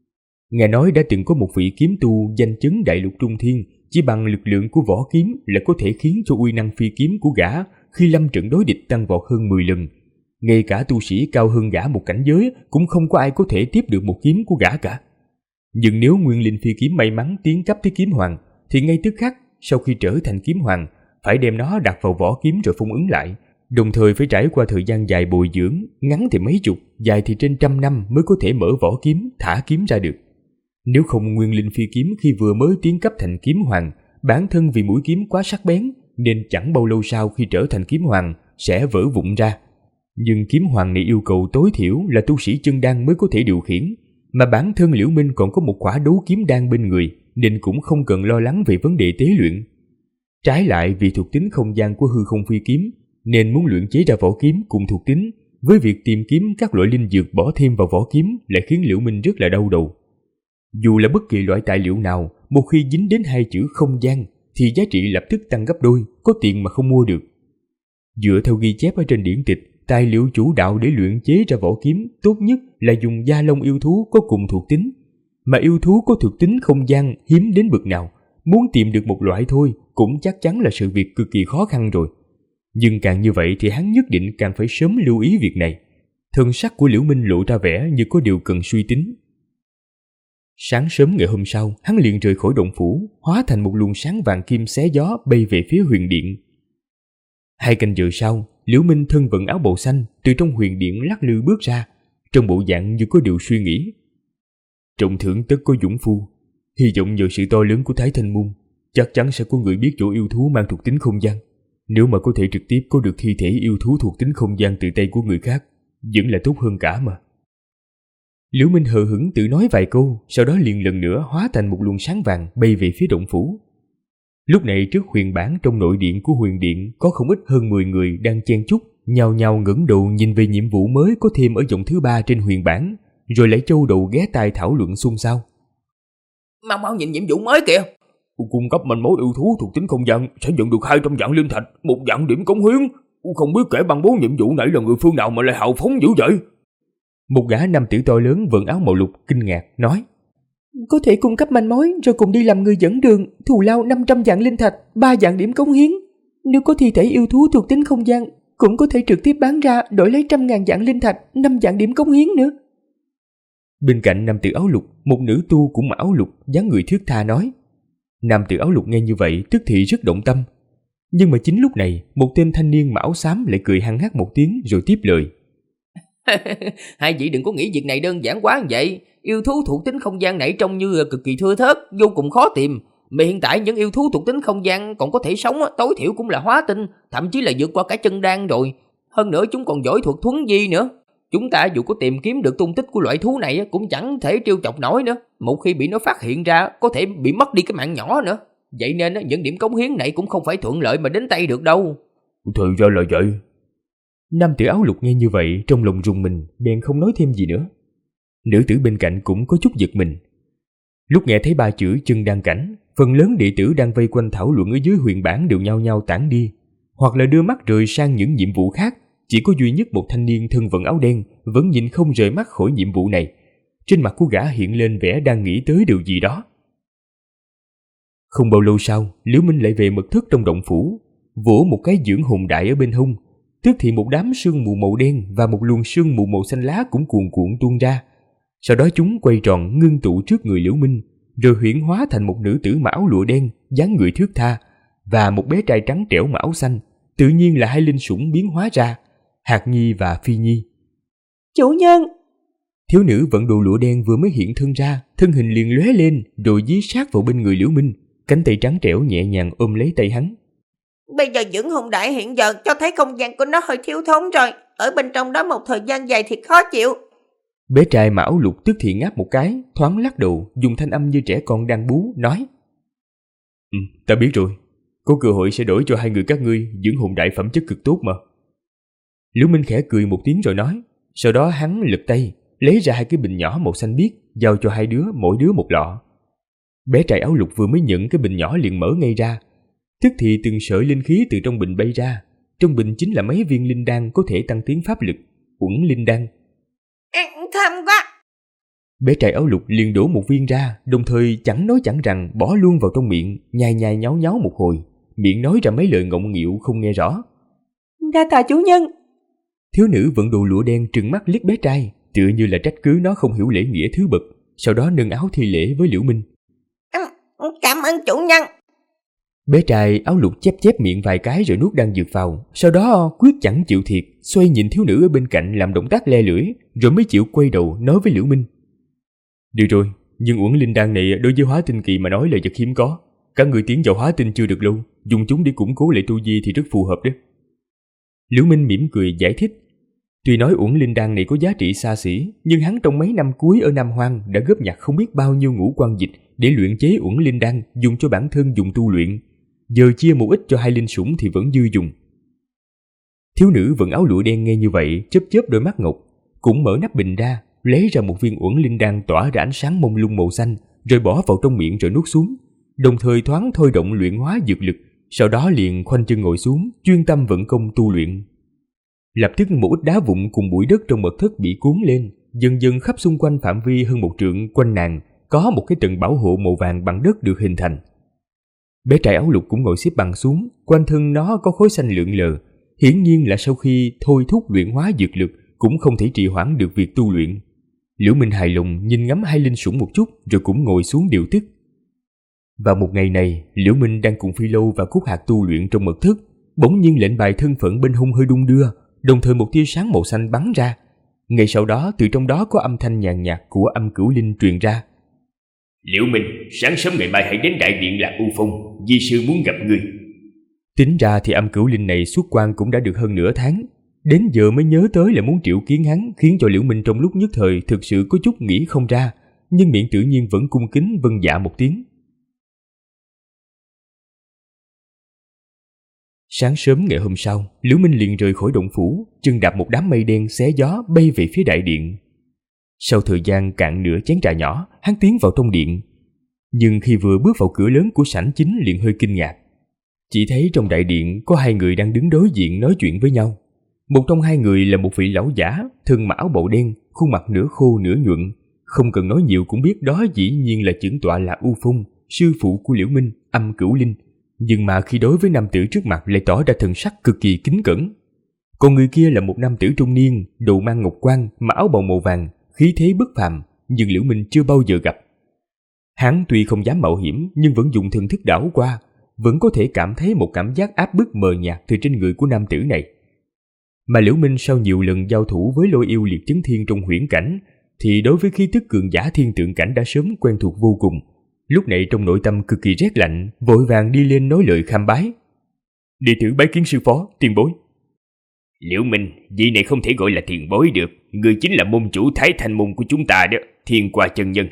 S2: Nghe nói đã từng có một vị kiếm tu danh chấn đại lục trung thiên, chỉ bằng lực lượng của võ kiếm là có thể khiến cho uy năng phi kiếm của gã khi lâm trận đối địch tăng vọt hơn 10 lần. Ngay cả tu sĩ cao hơn gã một cảnh giới cũng không có ai có thể tiếp được một kiếm của gã cả. Nhưng nếu nguyên linh phi kiếm may mắn tiến cấp tới kiếm hoàng thì ngay tức khắc sau khi trở thành kiếm hoàng phải đem nó đặt vào võ kiếm rồi phong ấn lại, đồng thời phải trải qua thời gian dài bồi dưỡng, ngắn thì mấy chục, dài thì trên 100 năm mới có thể mở võ kiếm, thả kiếm ra được. Nếu không, nguyên linh phi kiếm khi vừa mới tiến cấp thành kiếm hoàng, bản thân vì mũi kiếm quá sắc bén nên chẳng bao lâu sau khi trở thành kiếm hoàng sẽ vỡ vụn ra. Nhưng kiếm hoàng này yêu cầu tối thiểu là tu sĩ chân đan mới có thể điều khiển, mà bản thân Liễu Minh còn có một quả đấu kiếm đan bên người nên cũng không cần lo lắng về vấn đề tế luyện. Trái lại, vì thuộc tính không gian của hư không phi kiếm nên muốn luyện chế ra võ kiếm cùng thuộc tính, với việc tìm kiếm các loại linh dược bỏ thêm vào võ kiếm lại khiến Liễu Minh rất là đau đầu. Dù là bất kỳ loại tài liệu nào, một khi dính đến hai chữ không gian thì giá trị lập tức tăng gấp đôi, có tiền mà không mua được. Dựa theo ghi chép ở trên điển tịch, tài liệu chủ đạo để luyện chế ra võ kiếm tốt nhất là dùng da lông yêu thú có cùng thuộc tính. Mà yêu thú có thuộc tính không gian hiếm đến bực nào, muốn tìm được một loại thôi cũng chắc chắn là sự việc cực kỳ khó khăn rồi. Nhưng càng như vậy thì hắn nhất định càng phải sớm lưu ý việc này. Thần sắc của Liễu Minh lộ ra vẻ như có điều cần suy tính. Sáng sớm ngày hôm sau, hắn liền rời khỏi động phủ, hóa thành một luồng sáng vàng kim xé gió bay về phía huyền điện. 2 canh giờ sau, Liễu Minh thân vận áo bào xanh từ trong huyền điện lắc lư bước ra, trong bộ dạng như có điều suy nghĩ. Trọng thưởng tất có dũng phu, hy vọng nhờ sự to lớn của Thái Thanh Môn, chắc chắn sẽ có người biết chỗ yêu thú mang thuộc tính không gian. Nếu mà có thể trực tiếp có được thi thể yêu thú thuộc tính không gian từ tay của người khác, vẫn là tốt hơn cả mà. Liễu Minh hờ hững tự nói vài câu, sau đó liền lần nữa hóa thành một luồng sáng vàng bay về phía động phủ. Lúc này trước huyền bản trong nội điện của huyền điện có không ít hơn 10 người đang chen chúc, nhao nhao ngẩng đầu nhìn về nhiệm vụ mới có thêm ở dòng thứ 3 trên huyền bản, rồi lại châu đầu ghé tai thảo luận xôn xao.
S3: Mau nhìn nhiệm vụ mới kìa.
S4: Cung cấp manh mối yêu thú thuộc tính không gian sẽ nhận được 200 vạn linh thạch, 1 vạn điểm cống hiến. Không biết kẻ ban bố nhiệm vụ này là người phương nào mà lại hào phóng dữ vậy?
S2: Một gã nam tử to lớn vận áo màu lục kinh ngạc nói:
S5: Có thể cung cấp manh mối rồi cùng đi làm người dẫn đường, thù lao 500 vạn linh thạch, 3 vạn điểm cống hiến. Nếu có thi thể yêu thú thuộc tính không gian, cũng có thể trực tiếp bán ra đổi lấy 100.000 vạn linh thạch, 5 vạn điểm cống hiến nữa.
S2: Bên cạnh nam tử áo lục, một nữ tu cũng mặc áo lục, dáng người thướt tha nói. Nam tử áo lục nghe như vậy tức thì rất động tâm. Nhưng mà chính lúc này, một tên thanh niên mặc áo xám lại cười hăng hắc một tiếng rồi tiếp lời.
S3: Hai vị đừng có nghĩ việc này đơn giản quá như vậy. Yêu thú thuộc tính không gian này trông như cực kỳ thưa thớt, vô cùng khó tìm. Mà hiện tại những yêu thú thuộc tính không gian còn có thể sống tối thiểu cũng là hóa tinh, thậm chí là vượt qua cả chân đan rồi. Hơn nữa chúng còn giỏi thuật thuấn di nữa. Chúng ta dù có tìm kiếm được tung tích của loại thú này cũng chẳng thể trêu chọc nổi nữa. Một khi bị nó phát hiện ra có thể bị mất đi cái mạng nhỏ nữa. Vậy nên những điểm cống hiến này cũng không phải thuận lợi mà đến tay được đâu.
S4: Thì ra là vậy.
S2: Nam tử áo lục nghe như vậy trong lòng rùng mình, bèn không nói thêm gì nữa. Nữ tử bên cạnh cũng có chút giật mình. Lúc nghe thấy 3 chữ chân đan cảnh, phần lớn đệ tử đang vây quanh thảo luận ở dưới huyền bản đều nhao nhao tản đi, hoặc là đưa mắt rời sang những nhiệm vụ khác. Chỉ có duy nhất một thanh niên thân vận áo đen vẫn nhìn không rời mắt khỏi nhiệm vụ này. Trên mặt của gã hiện lên vẻ đang nghĩ tới điều gì đó. Không bao lâu sau, Liễu Minh lại về mật thất trong động phủ, vỗ một cái dưỡng hồn đại ở bên hông. Tức thì một đám sương mù màu đen và một luồng sương mù màu xanh lá cũng cuồn cuộn tuôn ra. Sau đó chúng quay tròn ngưng tụ trước người Liễu Minh, rồi huyễn hóa thành một nữ tử mặc áo lụa đen, dáng người thướt tha, và một bé trai trắng trẻo mặc áo xanh, tự nhiên là hai linh sủng biến hóa ra, Hạt Nhi và Phi Nhi.
S5: Chủ nhân!
S2: Thiếu nữ vận đồ lụa đen vừa mới hiện thân ra, thân hình liền lóe lên, rồi dí sát vào bên người Liễu Minh, cánh tay trắng trẻo nhẹ nhàng ôm lấy tay hắn.
S6: Bây giờ dưỡng hồn đại hiện giờ cho thấy không gian của nó hơi thiếu thốn rồi. Ở bên trong đó một thời gian dài thì khó chịu.
S2: Bé trai mặc áo lục tức thì ngáp một cái, thoáng lắc đầu, dùng thanh âm như trẻ con đang bú, nói: Ta biết rồi, có cơ hội sẽ đổi cho hai người các ngươi dưỡng hồn đại phẩm chất cực tốt mà. Liễu Minh khẽ cười một tiếng rồi nói. Sau đó hắn lật tay, lấy ra 2 cái bình nhỏ màu xanh biếc, giao cho 2 đứa mỗi đứa một lọ. Bé trai áo lục vừa mới nhận cái bình nhỏ liền mở ngay ra. Tức thì từng sợi linh khí từ trong bình bay ra. Trong bình chính là mấy viên linh đan có thể tăng tiến pháp lực, Uẩn linh đan.
S6: Thơm quá!
S2: Bé trai áo lục liền đổ một viên ra, đồng thời chẳng nói chẳng rằng bỏ luôn vào trong miệng, nhai nhai nháo nháo một hồi, miệng nói ra mấy lời ngọng nghịu không nghe rõ.
S5: Đa tạ chủ nhân!
S2: Thiếu nữ vận đồ lụa đen trừng mắt liếc bé trai, tựa như là trách cứ nó không hiểu lễ nghĩa thứ bậc, sau đó nâng áo thi lễ với Liễu Minh.
S6: Cảm ơn chủ nhân!
S2: Bé trai áo lục chép chép miệng vài cái rồi nuốt đan dược vào, sau đó quyết chẳng chịu thiệt, xoay nhìn thiếu nữ ở bên cạnh làm động tác le lưỡi, rồi mới chịu quay đầu nói với Liễu Minh. Được rồi, nhưng uẩn linh đan này đối với hóa tinh kỳ mà nói là vật hiếm có. Các người tiến vào hóa tinh chưa được lâu, dùng chúng để củng cố lại tu vi thì rất phù hợp đấy. Liễu Minh mỉm cười giải thích. Tuy nói uẩn linh đan này có giá trị xa xỉ, nhưng hắn trong mấy năm cuối ở Nam Hoang đã góp nhặt không biết bao nhiêu ngũ quan dịch để luyện chế uẩn linh đan dùng cho bản thân dùng tu luyện. Giờ chia một ít cho 2 linh sủng thì vẫn dư dùng. Thiếu nữ vận áo lụa đen nghe như vậy, chớp chớp đôi mắt ngọc, cũng mở nắp bình ra, lấy ra một viên uẩn linh đan tỏa ra ánh sáng mông lung màu xanh, rồi bỏ vào trong miệng rồi nuốt xuống, đồng thời thoáng thôi động luyện hóa dược lực, sau đó liền khoanh chân ngồi xuống, chuyên tâm vận công tu luyện. Lập tức một ít đá vụn cùng bụi đất trong mật thất bị cuốn lên, dần dần khắp xung quanh phạm vi hơn 1 trượng quanh nàng có một cái tầng bảo hộ màu vàng bằng đất được hình thành. Bé trai áo lục cũng ngồi xếp bằng xuống, quanh thân nó có khối xanh lượn lờ, hiển nhiên là sau khi thôi thúc luyện hóa dược lực cũng không thể trì hoãn được việc tu luyện. Liễu Minh hài lòng nhìn ngắm 2 linh sủng một chút rồi cũng ngồi xuống điều tức. Vào một ngày này, Liễu Minh đang cùng Phi Lâu và Cúc Hạc tu luyện trong mật thất, Bỗng nhiên lệnh bài thân phận bên hông hơi đung đưa, đồng thời một tia sáng màu xanh bắn ra. Ngay sau đó, từ trong đó có âm thanh nhàn nhạt của Âm Cửu Linh truyền ra.
S4: Liễu Minh, sáng sớm ngày mai hãy đến đại điện Lạc U Phong, di sư muốn gặp ngươi.
S2: Tính ra thì Âm Cửu Linh này xuất quan cũng đã được hơn nửa tháng, đến giờ mới nhớ tới là muốn triệu kiến hắn, khiến cho Liễu Minh trong lúc nhất thời thực sự có chút nghĩ không ra, nhưng miệng tự nhiên vẫn cung kính vâng dạ một tiếng. Sáng sớm ngày hôm sau, Liễu Minh liền rời khỏi động phủ, chân đạp một đám mây đen xé gió bay về phía đại điện. Sau thời gian cạn nửa chén trà nhỏ, hắn tiến vào trong điện. Nhưng khi vừa bước vào cửa lớn của sảnh chính liền hơi kinh ngạc. Chỉ thấy trong đại điện có hai người đang đứng đối diện nói chuyện với nhau. Một trong hai người là một vị lão giả, thân mặc áo bào đen, khuôn mặt nửa khô nửa nhuận. Không cần nói nhiều cũng biết đó dĩ nhiên là chưởng tọa Lạc U Phong, sư phụ của Liễu Minh, Âm Cửu Linh. Nhưng mà khi đối với nam tử trước mặt lại tỏ ra thần sắc cực kỳ kính cẩn. Còn người kia là một nam tử trung niên, đầu mang ngọc quan, mặc áo bào màu vàng, khí thế bất phàm, nhưng Liễu Minh chưa bao giờ gặp. Hắn tuy không dám mạo hiểm nhưng vẫn dùng thần thức đảo qua, vẫn có thể cảm thấy một cảm giác áp bức mờ nhạt từ trên người của nam tử này. Mà Liễu Minh sau nhiều lần giao thủ với Lôi Yêu Liệt Chấn Thiên trong huyễn cảnh, thì đối với khí tức cường giả thiên tượng cảnh đã sớm quen thuộc vô cùng. Lúc này trong nội tâm cực kỳ rét lạnh, vội vàng đi lên nói lời kham bái. Đệ tử bái kiến sư phó, tiền bối.
S4: Liễu Minh, vị này không thể gọi là tiền bối được, người chính là môn chủ Thái Thanh môn của chúng ta đó, Thiên Qua chân nhân.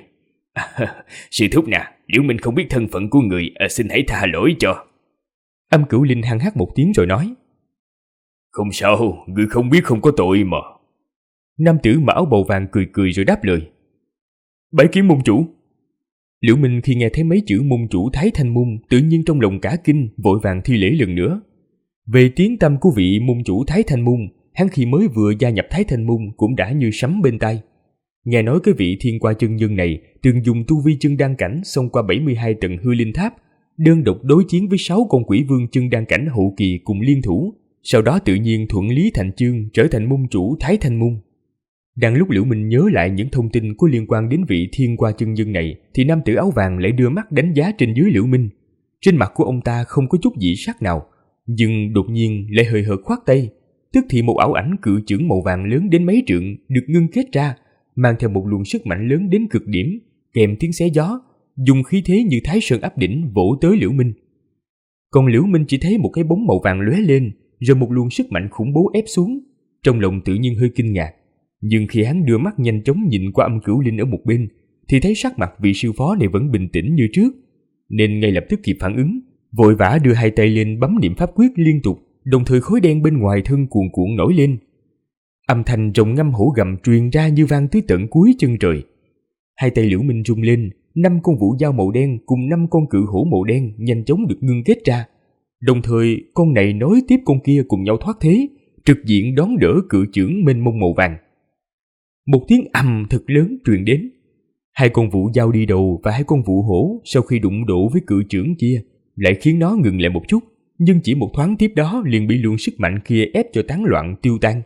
S4: Sư thúc nè, Liễu Minh không biết thân phận của người, xin hãy tha lỗi cho.
S2: Âm Cửu Linh hăng hắc một tiếng rồi nói.
S4: Không sao, người không biết không có tội mà.
S2: Nam tử mặc áo bào vàng cười cười rồi đáp lời. Bái kiến môn chủ. Liễu Minh khi nghe thấy mấy chữ môn chủ Thái Thanh môn, tự nhiên trong lòng cả kinh, vội vàng thi lễ lần nữa. Về tiếng tăm của vị môn chủ Thái Thanh môn, hắn khi mới vừa gia nhập Thái Thanh môn cũng đã như sấm bên tai. Nghe nói cái vị Thiên Qua chân nhân này từng dùng tu vi chân đan cảnh xông qua 72 tầng hư linh tháp, đơn độc đối chiến với 6 con quỷ vương chân đan cảnh hậu kỳ cùng liên thủ, sau đó tự nhiên thuận lý thành chương trở thành môn chủ Thái Thanh môn. Đang lúc Liễu Minh nhớ lại những thông tin có liên quan đến vị Thiên Qua chân nhân này, thì nam tử áo vàng lại đưa mắt đánh giá trên dưới Liễu Minh. Trên mặt của ông ta không có chút dị sắc nào, nhưng đột nhiên lại hời hợt khoát tay, tức thì một ảo ảnh cự chưởng màu vàng lớn đến mấy trượng được ngưng kết ra, mang theo một luồng sức mạnh lớn đến cực điểm, kèm tiếng xé gió, dùng khí thế như Thái Sơn áp đỉnh vỗ tới Liễu Minh. Còn Liễu Minh chỉ thấy một cái bóng màu vàng lóe lên, rồi một luồng sức mạnh khủng bố ép xuống, trong lòng tự nhiên hơi kinh ngạc. Nhưng khi hắn đưa mắt nhanh chóng nhìn qua Âm Cửu Linh ở một bên, thì thấy sắc mặt vị sư phó này vẫn bình tĩnh như trước, nên ngay lập tức kịp phản ứng, vội vã đưa hai tay lên bấm niệm pháp quyết liên tục, đồng thời khối đen bên ngoài thân cuồn cuộn nổi lên. Âm thanh rồng ngâm hổ gầm truyền ra như vang tới tận cuối chân trời. Hai tay Liễu Minh rung lên, 5 con vũ dao màu đen cùng 5 con cự hổ màu đen nhanh chóng được ngưng kết ra. Đồng thời con này nối tiếp con kia cùng nhau thoát thế, trực diện đón đỡ cự chưởng mênh mông màu vàng. Một tiếng ầm thật lớn truyền đến. Hai con vũ dao đi đầu và hai con vũ hổ sau khi đụng độ với cự chưởng kia lại khiến nó ngừng lại một chút, nhưng chỉ một thoáng tiếp đó liền bị luồng sức mạnh kia ép cho tán loạn tiêu tan.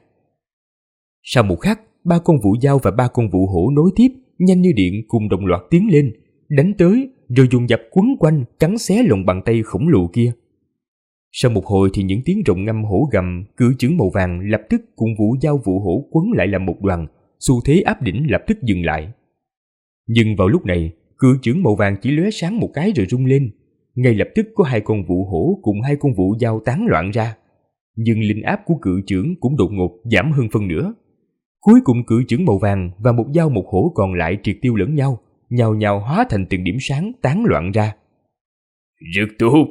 S2: Sau một khắc, 3 con vũ dao và 3 con vũ hổ nối tiếp, nhanh như điện cùng đồng loạt tiến lên, đánh tới rồi dùng dập quấn quanh cắn xé lòng bàn tay khổng lồ kia. Sau một hồi thì những tiếng rồng ngâm hổ gầm, cự chưởng màu vàng lập tức cùng vũ dao vũ hổ quấn lại làm một đoàn, xu thế áp đỉnh lập tức dừng lại. Nhưng vào lúc này, cự chưởng màu vàng chỉ lóe sáng một cái rồi rung lên, ngay lập tức có 2 con vũ hổ cùng 2 con vũ dao tán loạn ra. Nhưng linh áp của cự chưởng cũng đột ngột giảm hơn phân nửa. Cuối cùng cự chưởng màu vàng và một dao một hổ còn lại triệt tiêu lẫn nhau, nhào nhào hóa thành từng điểm sáng tán loạn ra.
S4: Rất tốt.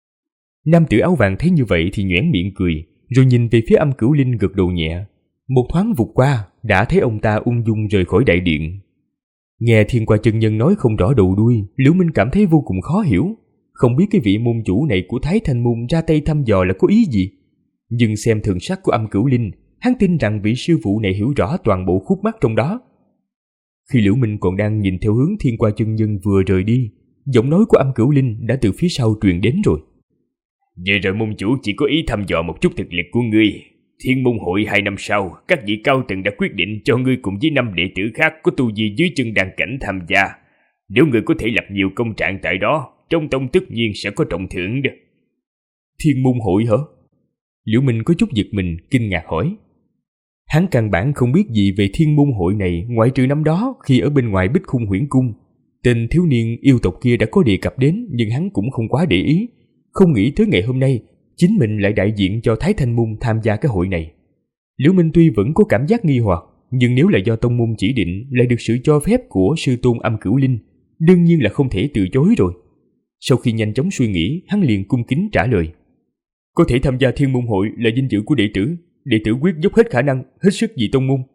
S2: Nam tử áo vàng thấy như vậy thì nhoẻn miệng cười, rồi nhìn về phía Âm Cửu Linh gật đầu nhẹ. Một thoáng vụt qua, đã thấy ông ta ung dung rời khỏi đại điện. Nghe Thiên Qua chân nhân nói không rõ đầu đuôi, Liễu Minh cảm thấy vô cùng khó hiểu, không biết cái vị môn chủ này của Thái Thanh môn ra tay thăm dò là có ý gì. Nhưng xem thần sắc của Âm Cửu Linh, hắn tin rằng vị sư phụ này hiểu rõ toàn bộ khúc mắc trong đó. Khi Liễu Minh còn đang nhìn theo hướng Thiên Qua chân nhân vừa rời đi, giọng nói của Âm Cửu Linh đã từ phía sau truyền đến rồi.
S4: Vậy rồi môn chủ chỉ có ý thăm dò một chút thực lực của ngươi. Thiên môn hội 2 năm sau, các vị cao tầng đã quyết định cho ngươi cùng với 5 đệ tử khác có tu vi dưới chân đan cảnh tham gia. Nếu ngươi có thể lập nhiều công trạng tại đó, trong tông tất nhiên sẽ có trọng thưởng đó.
S2: Thiên môn hội hả? Liễu Minh có chút giật mình, kinh ngạc hỏi. Hắn căn bản không biết gì về Thiên Môn Hội này, ngoại trừ năm đó khi ở bên ngoài Bích Khung Huyễn Cung, tên thiếu niên yêu tộc kia đã có đề cập đến, nhưng hắn cũng không quá để ý. Không nghĩ tới ngày hôm nay chính mình lại đại diện cho Thái Thanh Môn tham gia cái hội này. Liễu Minh tuy vẫn có cảm giác nghi hoặc, nhưng nếu là do tông môn chỉ định, lại được sự cho phép của sư tôn Âm Cửu Linh, đương nhiên là không thể từ chối rồi. Sau khi nhanh chóng suy nghĩ, hắn liền cung kính trả lời. Có thể tham gia Thiên Môn Hội là vinh dự của đệ tử quyết dốc hết khả năng, hết sức vì tông môn.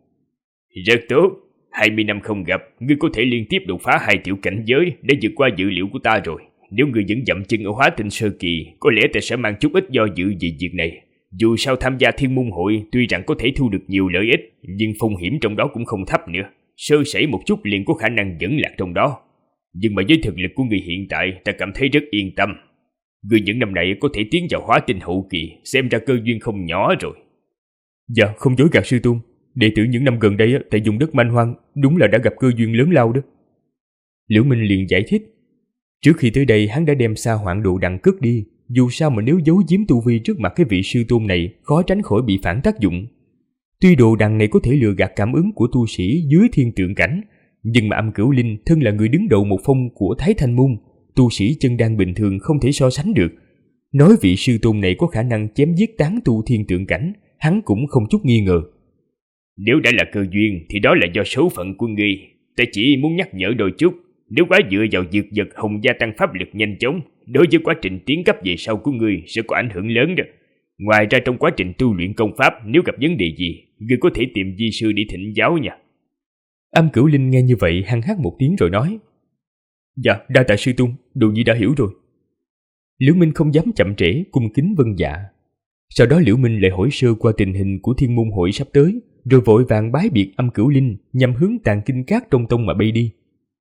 S4: Rất tốt, 20 năm không gặp, ngươi có thể liên tiếp đột phá 2 tiểu cảnh giới để vượt qua dự liệu của ta rồi. Nếu ngươi vẫn dậm chân ở Hóa Tinh sơ kỳ, có lẽ ta sẽ mang chút ít do dự về việc này. Dù sao tham gia Thiên Môn Hội tuy rằng có thể thu được nhiều lợi ích, nhưng phong hiểm trong đó cũng không thấp nữa. Sơ sẩy một chút liền có khả năng dẫn lạc trong đó. Nhưng mà với thực lực của ngươi hiện tại, ta cảm thấy rất yên tâm. Ngươi những năm này có thể tiến vào Hóa Tinh hậu kỳ, xem ra cơ duyên không nhỏ rồi.
S2: Dạ, không dối gạt sư tôn, đệ tử những năm gần đây tại vùng đất manh hoang đúng là đã gặp cơ duyên lớn lao đó. Liễu Minh liền giải thích. Trước khi tới đây hắn đã đem Sa Hoạn Đồ Đằng cất đi, dù sao mà nếu giấu giếm tu vi trước mặt cái vị sư tôn này, khó tránh khỏi bị phản tác dụng. Tuy đồ đằng này có thể lừa gạt cảm ứng của tu sĩ dưới thiên tượng cảnh, nhưng mà Âm Cửu Linh thân là người đứng đầu một phong của Thái Thanh Môn, tu sĩ chân đan bình thường không thể so sánh được. Nói vị sư tôn này có khả năng chém giết tán tu thiên tượng cảnh, hắn cũng không chút nghi ngờ.
S4: Nếu đã là cơ duyên thì đó là do số phận của ngươi. Ta chỉ muốn nhắc nhở đôi chút. Nếu quá dựa vào dược vật hồng gia tăng pháp lực nhanh chóng, đối với quá trình tiến cấp về sau của ngươi sẽ có ảnh hưởng lớn đó. Ngoài ra trong quá trình tu luyện công pháp, nếu gặp vấn đề gì, ngươi có thể tìm vi sư để thỉnh giáo nha.
S2: Âm Cửu Linh nghe như vậy hăng hắc một tiếng rồi nói. Dạ, đa tạ sư tôn, đồ nhi đã hiểu rồi. Liễu Minh không dám chậm trễ, cung kính vâng dạ. Sau đó Liễu Minh lại hỏi sơ qua tình hình của Thiên Môn Hội sắp tới, rồi vội vàng bái biệt Âm Cửu Linh nhằm hướng Tàng Kinh Các trong tông mà bay đi.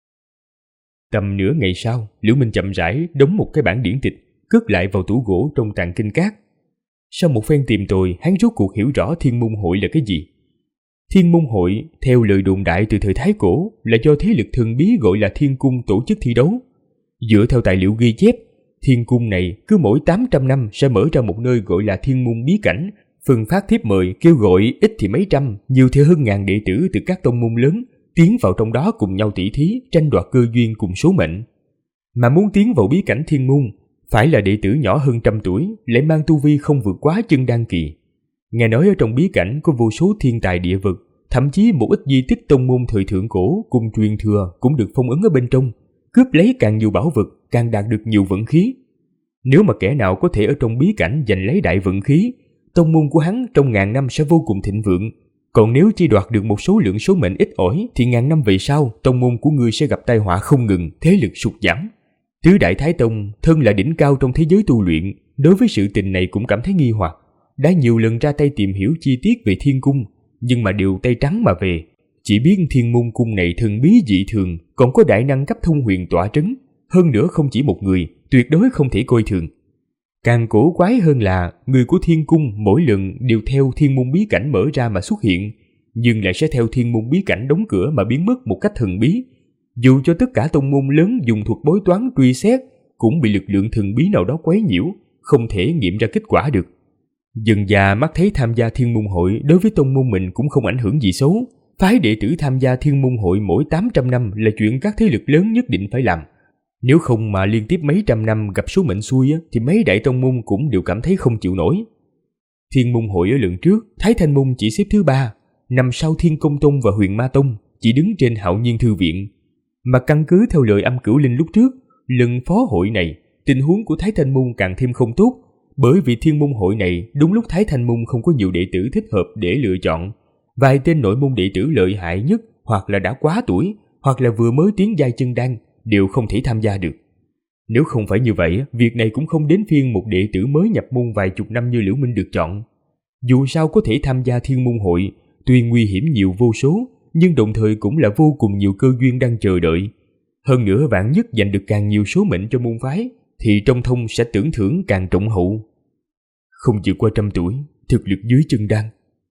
S2: Tầm nửa ngày sau, Liễu Minh chậm rãi đóng một cái bản điển tịch, cất lại vào tủ gỗ trong Tàng Kinh Các. Sau một phen tìm tòi, hắn rốt cuộc hiểu rõ Thiên Môn Hội là cái gì. Thiên Môn Hội, theo lời đồn đại từ thời Thái Cổ, là do thế lực thần bí gọi là Thiên Cung tổ chức thi đấu. Dựa theo tài liệu ghi chép, Thiên Cung này cứ mỗi 800 năm sẽ mở ra một nơi gọi là Thiên Môn Bí Cảnh, phân phát thiếp mời kêu gọi ít thì mấy trăm, nhiều thì hơn ngàn đệ tử từ các tông môn lớn tiến vào trong đó cùng nhau tỷ thí, tranh đoạt cơ duyên cùng số mệnh. Mà muốn tiến vào bí cảnh Thiên Môn, phải là đệ tử nhỏ hơn 100 tuổi, lại mang tu vi không vượt quá chân đan kỳ. Nghe nói ở trong bí cảnh có vô số thiên tài địa vực, thậm chí một ít di tích tông môn thời thượng cổ cùng truyền thừa cũng được phong ấn ở bên trong, cướp lấy càng nhiều bảo vật, càng đạt được nhiều vận khí. Nếu mà kẻ nào có thể ở trong bí cảnh giành lấy đại vận khí, tông môn của hắn trong ngàn năm sẽ vô cùng thịnh vượng. Còn nếu chỉ đoạt được một số lượng số mệnh ít ỏi, thì ngàn năm về sau, tông môn của ngươi sẽ gặp tai họa không ngừng, thế lực sụt giảm. Tứ Đại Thái Tông, thân là đỉnh cao trong thế giới tu luyện, đối với sự tình này cũng cảm thấy nghi hoặc, đã nhiều lần ra tay tìm hiểu chi tiết về Thiên Cung, nhưng mà đều tay trắng mà về. Chỉ biết Thiên Môn Cung này thần bí dị thường, còn có đại năng cấp thông huyền tọa trấn, hơn nữa không chỉ một người, tuyệt đối không thể coi thường. Càng cổ quái hơn là người của Thiên Cung mỗi lần đều theo Thiên Môn Bí Cảnh mở ra mà xuất hiện, nhưng lại sẽ theo Thiên Môn Bí Cảnh đóng cửa mà biến mất một cách thần bí. Dù cho tất cả tông môn lớn dùng thuật bói toán truy xét, cũng bị lực lượng thần bí nào đó quấy nhiễu, không thể nghiệm ra kết quả được. Dần già mắt thấy tham gia Thiên Môn Hội đối với tông môn mình cũng không ảnh hưởng gì xấu. Phái đệ tử tham gia Thiên Môn Hội mỗi 800 năm là chuyện các thế lực lớn nhất định phải làm. Nếu không mà liên tiếp mấy trăm năm gặp số mệnh xui thì mấy đại tông môn cũng đều cảm thấy không chịu nổi. Thiên Môn Hội ở lần trước, Thái Thanh Môn chỉ xếp thứ 3, nằm sau Thiên Công Tông và Huyền Ma Tông, chỉ đứng trên Hạo Nhiên Thư Viện. Mà căn cứ theo lời Âm Cửu Linh lúc trước, lần phó hội này, tình huống của Thái Thanh Môn càng thêm không tốt, bởi vì Thiên Môn Hội này đúng lúc Thái Thanh Môn không có nhiều đệ tử thích hợp để lựa chọn. Vài tên nội môn đệ tử lợi hại nhất hoặc là đã quá tuổi, hoặc là vừa mới tiến giai chân đan, đều không thể tham gia được. Nếu không phải như vậy, việc này cũng không đến phiên một đệ tử mới nhập môn vài chục năm như Liễu Minh được chọn. Dù sao có thể tham gia Thiên Môn Hội, tuy nguy hiểm nhiều vô số, nhưng đồng thời cũng là vô cùng nhiều cơ duyên đang chờ đợi. Hơn nữa vạn nhất giành được càng nhiều số mệnh cho môn phái, thì trong thông sẽ tưởng thưởng càng trọng hậu. Không vượt qua 100 tuổi, thực lực dưới chân đan.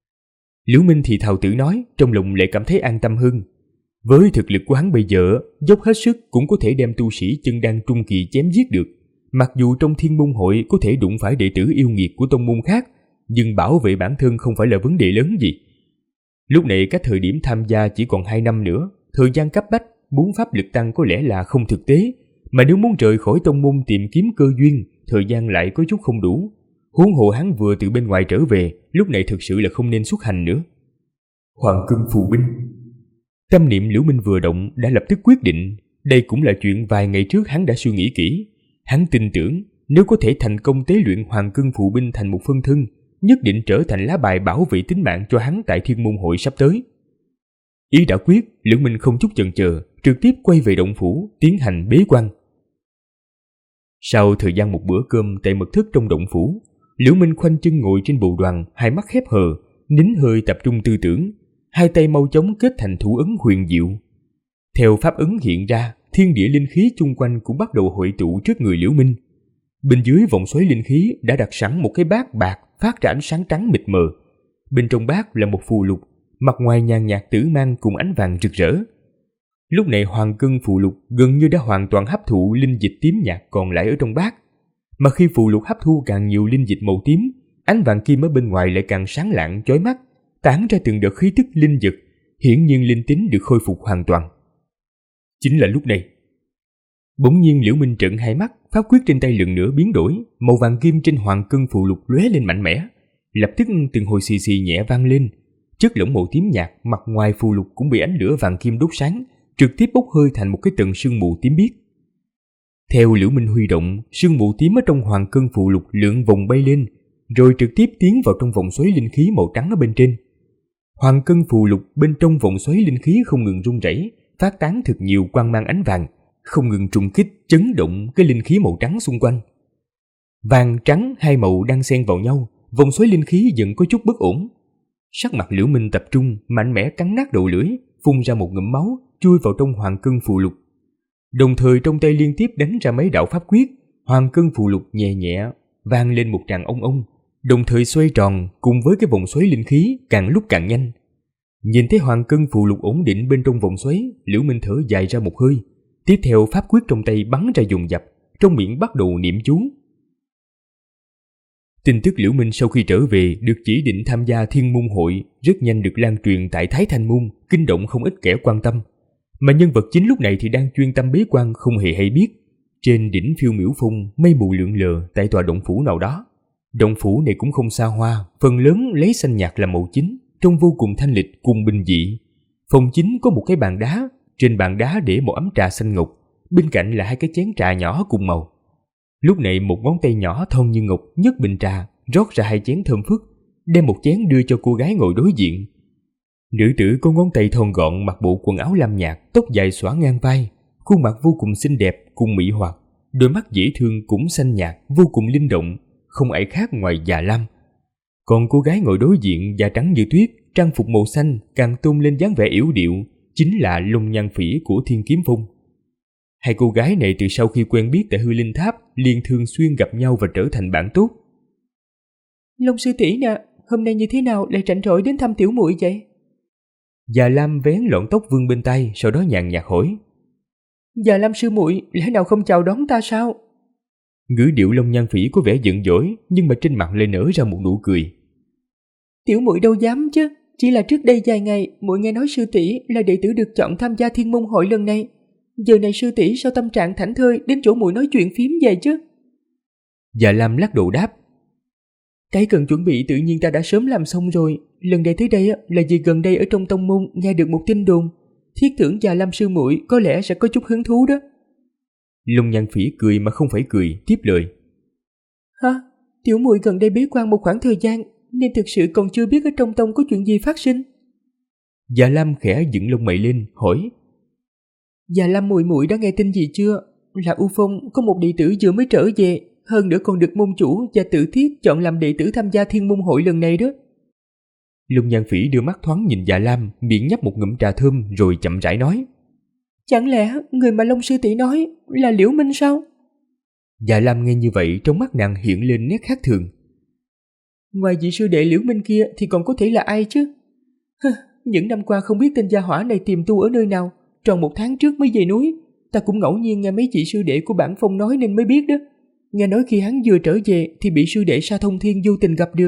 S2: Liễu Minh thì thào tự nói, trong lòng lại cảm thấy an tâm hơn. Với thực lực của hắn bây giờ, dốc hết sức cũng có thể đem tu sĩ chân đan trung kỳ chém giết được. Mặc dù trong Thiên Môn Hội có thể đụng phải đệ tử yêu nghiệt của tông môn khác, nhưng bảo vệ bản thân không phải là vấn đề lớn gì. Lúc này cách thời điểm tham gia chỉ còn 2 năm nữa, thời gian cấp bách, muốn pháp lực tăng có lẽ là không thực tế, mà nếu muốn rời khỏi tông môn tìm kiếm cơ duyên, thời gian lại có chút không đủ. Huống hồ hắn vừa từ bên ngoài trở về, lúc này thực sự là không nên xuất hành nữa. Hoàng cân phù binh. Tâm niệm Liễu Minh vừa động đã lập tức quyết định, đây cũng là chuyện vài ngày trước hắn đã suy nghĩ kỹ. Hắn tin tưởng nếu có thể thành công tế luyện Hoàng cân phù binh thành một phân thân, nhất định trở thành lá bài bảo vệ tính mạng cho hắn tại Thiên Môn Hội sắp tới. Ý đã quyết, Liễu Minh không chút chần chờ, trực tiếp quay về động phủ, tiến hành bế quan. Sau thời gian một bữa cơm tại mật thất trong động phủ, Liễu Minh khoanh chân ngồi trên bồ đoàn, hai mắt khép hờ, nín hơi tập trung tư tưởng, hai tay mau chóng kết thành thủ ấn huyền diệu. Theo pháp ấn hiện ra, thiên địa linh khí chung quanh cũng bắt đầu hội tụ trước người Liễu Minh. Bên dưới vòng xoáy linh khí đã đặt sẵn một cái bát bạc phát ra ánh sáng trắng mịt mờ. Bên trong bát là một phù lục, mặt ngoài nhàn nhạt tử mang cùng ánh vàng rực rỡ. Lúc này Hoàng cân phù lục gần như đã hoàn toàn hấp thụ linh dịch tím nhạt còn lại ở trong bát. Mà khi phù lục hấp thu càng nhiều linh dịch màu tím, ánh vàng kim ở bên ngoài lại càng sáng lạng chói mắt, tản ra từng đợt khí tức linh dực, hiển nhiên linh tính được khôi phục hoàn toàn. Chính là lúc này, bỗng nhiên Liễu Minh trợn hai mắt, pháp quyết trên tay lần nữa biến đổi, màu vàng kim trên Hoàng cân phù lục lóe lên mạnh mẽ, lập tức từng hồi xì xì nhẹ vang lên, chất lỏng màu tím nhạt mặt ngoài phù lục cũng bị ánh lửa vàng kim đốt sáng, trực tiếp bốc hơi thành một cái tầng sương mù tím biếc. Theo Liễu Minh huy động, sương mù tím ở trong Hoàng cân phù lục lượn vòng bay lên, rồi trực tiếp tiến vào trong vòng xoáy linh khí màu trắng ở bên trên. Hoàng cân phù lục bên trong vòng xoáy linh khí không ngừng rung rẩy, phát tán thực nhiều quang mang ánh vàng, không ngừng trùng kích chấn động cái linh khí màu trắng xung quanh. Vàng trắng hai màu đang xen vào nhau, vòng xoáy linh khí dần có chút bất ổn. Sắc mặt Liễu Minh tập trung, mạnh mẽ cắn nát đầu lưỡi, phun ra một ngụm máu, chui vào trong Hoàng cân phù lục. Đồng thời trong tay liên tiếp đánh ra mấy đạo pháp quyết, Hoàng cân phù lục nhẹ nhẹ vang lên một tràng ong ong, đồng thời xoay tròn cùng với cái vòng xoáy linh khí càng lúc càng nhanh. Nhìn thấy Hoàng cân phù lục ổn định bên trong vòng xoáy, Liễu Minh thở dài ra một hơi, tiếp theo pháp quyết trong tay bắn ra dồn dập, trong miệng bắt đầu niệm chú. Tin tức Liễu Minh sau khi trở về được chỉ định tham gia Thiên Môn Hội rất nhanh được lan truyền tại Thái Thanh Môn, kinh động không ít kẻ quan tâm. Mà nhân vật chính lúc này thì đang chuyên tâm bế quan không hề hay biết. Trên đỉnh Phiêu Miểu Phong, mây mù lượn lờ tại tòa động phủ nào đó. Động phủ này cũng không xa hoa, phần lớn lấy xanh nhạt làm màu chính, trông vô cùng thanh lịch cùng bình dị. Phòng chính có một cái bàn đá, trên bàn đá để một ấm trà xanh ngọc, bên cạnh là hai cái chén trà nhỏ cùng màu. Lúc này một ngón tay nhỏ thon như ngọc nhấc bình trà, rót ra hai chén thơm phức, đem một chén đưa cho cô gái ngồi đối diện. Nữ tử có ngón tay thon gọn, mặc bộ quần áo lam nhạt, tóc dài xõa ngang vai, khuôn mặt vô cùng xinh đẹp cùng mỹ hoặc, đôi mắt dễ thương cũng xanh nhạt, vô cùng linh động, không ai khác ngoài Già Lam. Còn cô gái ngồi đối diện da trắng như tuyết, trang phục màu xanh càng tôn lên dáng vẻ yểu điệu, chính là Long Nhan Phỉ của Thiên Kiếm Phong. Hai cô gái này từ sau khi quen biết tại Hư Linh Tháp liền thường xuyên gặp nhau và trở thành bạn tốt.
S5: Long sư tỷ nè, hôm nay như thế nào lại rảnh rỗi đến thăm tiểu muội vậy?
S2: Già Lam vén lọn tóc vương bên tay, sau đó nhàn nhạt hỏi.
S5: Già Lam sư muội lẽ nào không chào đón ta sao?
S2: Ngữ điệu Long Nhan Phỉ có vẻ giận dỗi, nhưng mà trên mặt lại nở ra một nụ cười.
S5: Tiểu muội đâu dám chứ, chỉ là trước đây vài ngày muội nghe nói sư tỷ là đệ tử được chọn tham gia Thiên Môn Hội lần này. Giờ này sư tỷ sao tâm trạng thảnh thơi đến chỗ muội nói chuyện phím vậy chứ?
S2: Già Lam lắc đầu đáp.
S5: Cái cần chuẩn bị tự nhiên ta đã sớm làm xong rồi. Lần này tới đây là vì gần đây ở trong tông môn nghe được một tin đồn, thiết tưởng Già Lam sư muội có lẽ sẽ có chút hứng thú đó.
S2: Long Nhan Phỉ cười mà không phải cười, tiếp lời.
S5: Hả? Tiểu muội gần đây bế quan một khoảng thời gian nên thực sự còn chưa biết ở trong tông có chuyện gì phát sinh.
S2: Già Lam khẽ dựng lông mày lên, hỏi.
S5: Già Lam muội muội đã nghe tin gì chưa? Là U Phong có một đệ tử vừa mới trở về, hơn nữa còn được môn chủ và Tử Thiết chọn làm đệ tử tham gia Thiên Môn Hội lần này đó.
S2: Long Nhan Phỉ đưa mắt thoáng nhìn Già Lam, miệng nhấp một ngụm trà thơm rồi chậm rãi nói.
S5: Chẳng lẽ người mà Long sư tỷ nói là Liễu Minh sao?
S2: Già Lam nghe như vậy trong mắt nàng hiện lên nét khác thường.
S5: Ngoài vị sư đệ Liễu Minh kia thì còn có thể là ai chứ? Những năm qua không biết tên gia hỏa này tìm tu ở nơi nào, tròn 1 tháng trước mới về núi. Ta cũng ngẫu nhiên nghe mấy chị sư đệ của bản phong nói nên mới biết đó. Nghe nói khi hắn vừa trở về thì bị sư đệ Sa Thông Thiên vô tình gặp được.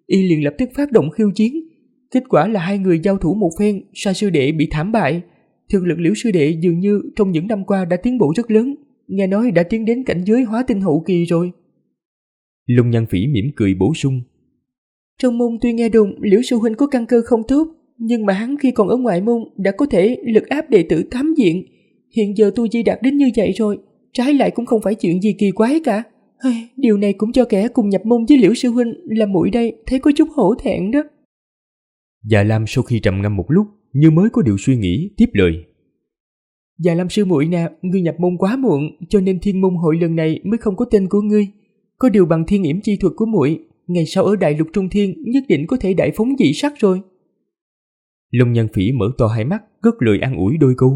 S5: y liền lập tức phát động khiêu chiến. Kết quả là hai người giao thủ một phen, Sa sư đệ bị thảm bại. Thực lực Liễu sư đệ dường như trong những năm qua đã tiến bộ rất lớn, nghe nói đã tiến đến cảnh giới hóa tinh hậu kỳ rồi.
S2: Long Nhan Phỉ mỉm cười bổ sung.
S5: Trong môn tuy nghe đồn Liễu sư huynh có căn cơ không tốt, nhưng mà hắn khi còn ở ngoại môn đã có thể lực áp đệ tử tám diện. Hiện giờ tu vi đạt đến như vậy rồi, trái lại cũng không phải chuyện gì kỳ quái cả. Điều này cũng cho kẻ cùng nhập môn với Liễu sư huynh là muội đây thấy có chút hổ thẹn đó.
S2: Dạ Lam sau khi trầm ngâm một lúc, như mới có điều suy nghĩ, tiếp lời.
S5: Dạ Lam sư muội nè, ngươi nhập môn quá muộn, cho nên thiên môn hội lần này mới không có tên của ngươi. Có điều bằng thiên yểm chi thuật của muội, ngày sau ở đại lục trung thiên nhất định có thể đại phóng dị sắc rồi.
S2: Long Nhan Phỉ mở to hai mắt, cất lời an ủi đôi câu.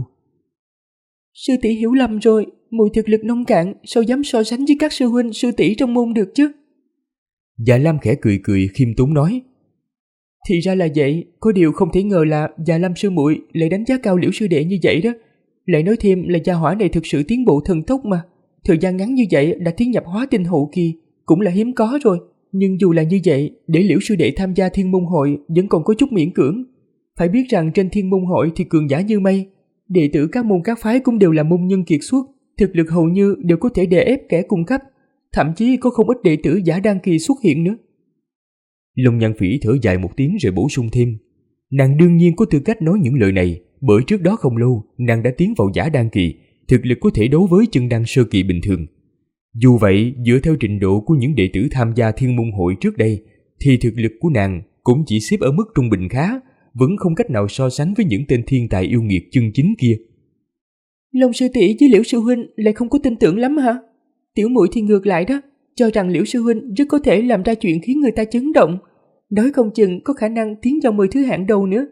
S5: Sư tỷ hiểu lầm rồi, muội thực lực nông cạn, sao dám so sánh với các sư huynh sư tỷ trong môn được chứ?
S2: Dạ Lam khẽ cười cười khiêm tốn nói.
S5: Thì ra là vậy, có điều không thể ngờ là Dạ Lam sư muội lại đánh giá cao Liễu sư đệ như vậy đó. Lại nói thêm là gia hỏa này thực sự tiến bộ thần tốc mà. Thời gian ngắn như vậy đã tiến nhập hóa tinh hậu kỳ, cũng là hiếm có rồi. Nhưng dù là như vậy, để Liễu sư đệ tham gia thiên môn hội vẫn còn có chút miễn cưỡng. Phải biết rằng trên thiên môn hội thì cường giả như mây, đệ tử các môn các phái cũng đều là môn nhân kiệt xuất, thực lực hầu như đều có thể đè ép kẻ cung cấp, thậm chí có không ít đệ tử giả đan kỳ xuất hiện nữa.
S2: Long Nhan Phỉ thở dài một tiếng rồi bổ sung thêm. Nàng đương nhiên có tư cách nói những lời này, bởi trước đó không lâu nàng đã tiến vào giả đan kỳ, thực lực có thể đấu với chân đan sơ kỳ bình thường. Dù vậy, dựa theo trình độ của những đệ tử tham gia thiên môn hội trước đây, thì thực lực của nàng cũng chỉ xếp ở mức trung bình khá, vẫn không cách nào so sánh với những tên thiên tài yêu nghiệt chân chính kia.
S5: Long sư tỷ với Liễu sư huynh lại không có tin tưởng lắm hả? Tiểu muội thì ngược lại đó, cho rằng Liễu sư huynh rất có thể làm ra chuyện khiến người ta chấn động, nói không chừng có khả năng tiến vào 10 thứ hạng đầu nữa.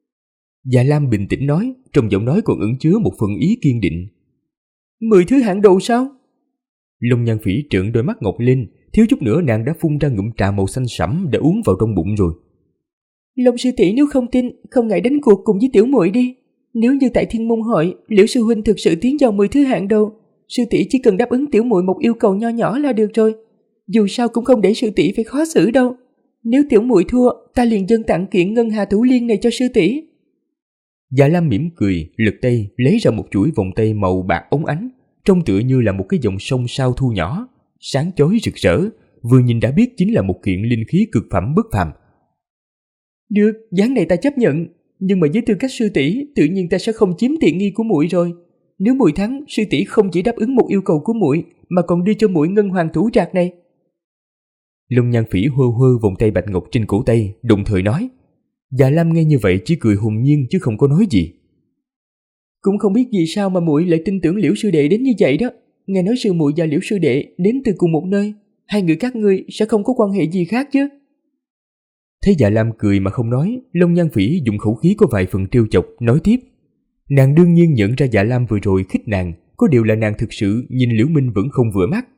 S2: Dạ Lam bình tĩnh nói, trong giọng nói còn ẩn chứa một phần ý kiên định.
S5: 10 thứ hạng đầu sao?
S2: Long Nhan Phỉ trợn đôi mắt ngọc lên, thiếu chút nữa nàng đã phun ra ngụm trà màu xanh sẫm đã uống vào trong bụng rồi.
S5: Long sư tỷ nếu không tin, không ngại đánh cuộc cùng với tiểu muội đi. Nếu như tại thiên môn hội, Liễu sư huynh thực sự tiến vào 10 thứ hạng đầu, sư tỷ chỉ cần đáp ứng tiểu muội một yêu cầu nho nhỏ là được rồi. Dù sao cũng không để sư tỷ phải khó xử đâu. Nếu tiểu muội thua, ta liền dâng tặng kiện Ngân Hà Thủ Liên này cho sư tỷ.
S2: Dạ Lam mỉm cười, lật tay lấy ra một chuỗi vòng tay màu bạc óng ánh, trông tựa như là một cái dòng sông sao thu nhỏ, sáng chói rực rỡ, vừa nhìn đã biết chính là một kiện linh khí cực phẩm bất phàm.
S5: Được, giá này ta chấp nhận, nhưng mà với tư cách sư tỷ, tự nhiên ta sẽ không chiếm tiện nghi của muội rồi. Nếu muội thắng, sư tỷ không chỉ đáp ứng một yêu cầu của muội, mà còn đưa cho muội Ngân Hoàng Thủ Trạc này.
S2: Long Nhan Phỉ hơ hơ vòng tay bạch ngọc trên cổ tay, đồng thời nói. Dạ Lam nghe như vậy chỉ cười hồn nhiên chứ không có nói gì.
S5: Cũng không biết vì sao mà muội lại tin tưởng Liễu sư đệ đến như vậy đó. Nghe nói sư muội và Liễu sư đệ đến từ cùng một nơi, hai người các ngươi sẽ không có quan hệ gì khác chứ?
S2: Thấy Dạ Lam cười mà không nói, Long Nhan Phỉ dùng khẩu khí có vài phần trêu chọc nói tiếp. Nàng đương nhiên nhận ra Dạ Lam vừa rồi khích nàng, có điều là nàng thực sự nhìn Liễu Minh vẫn không vừa mắt.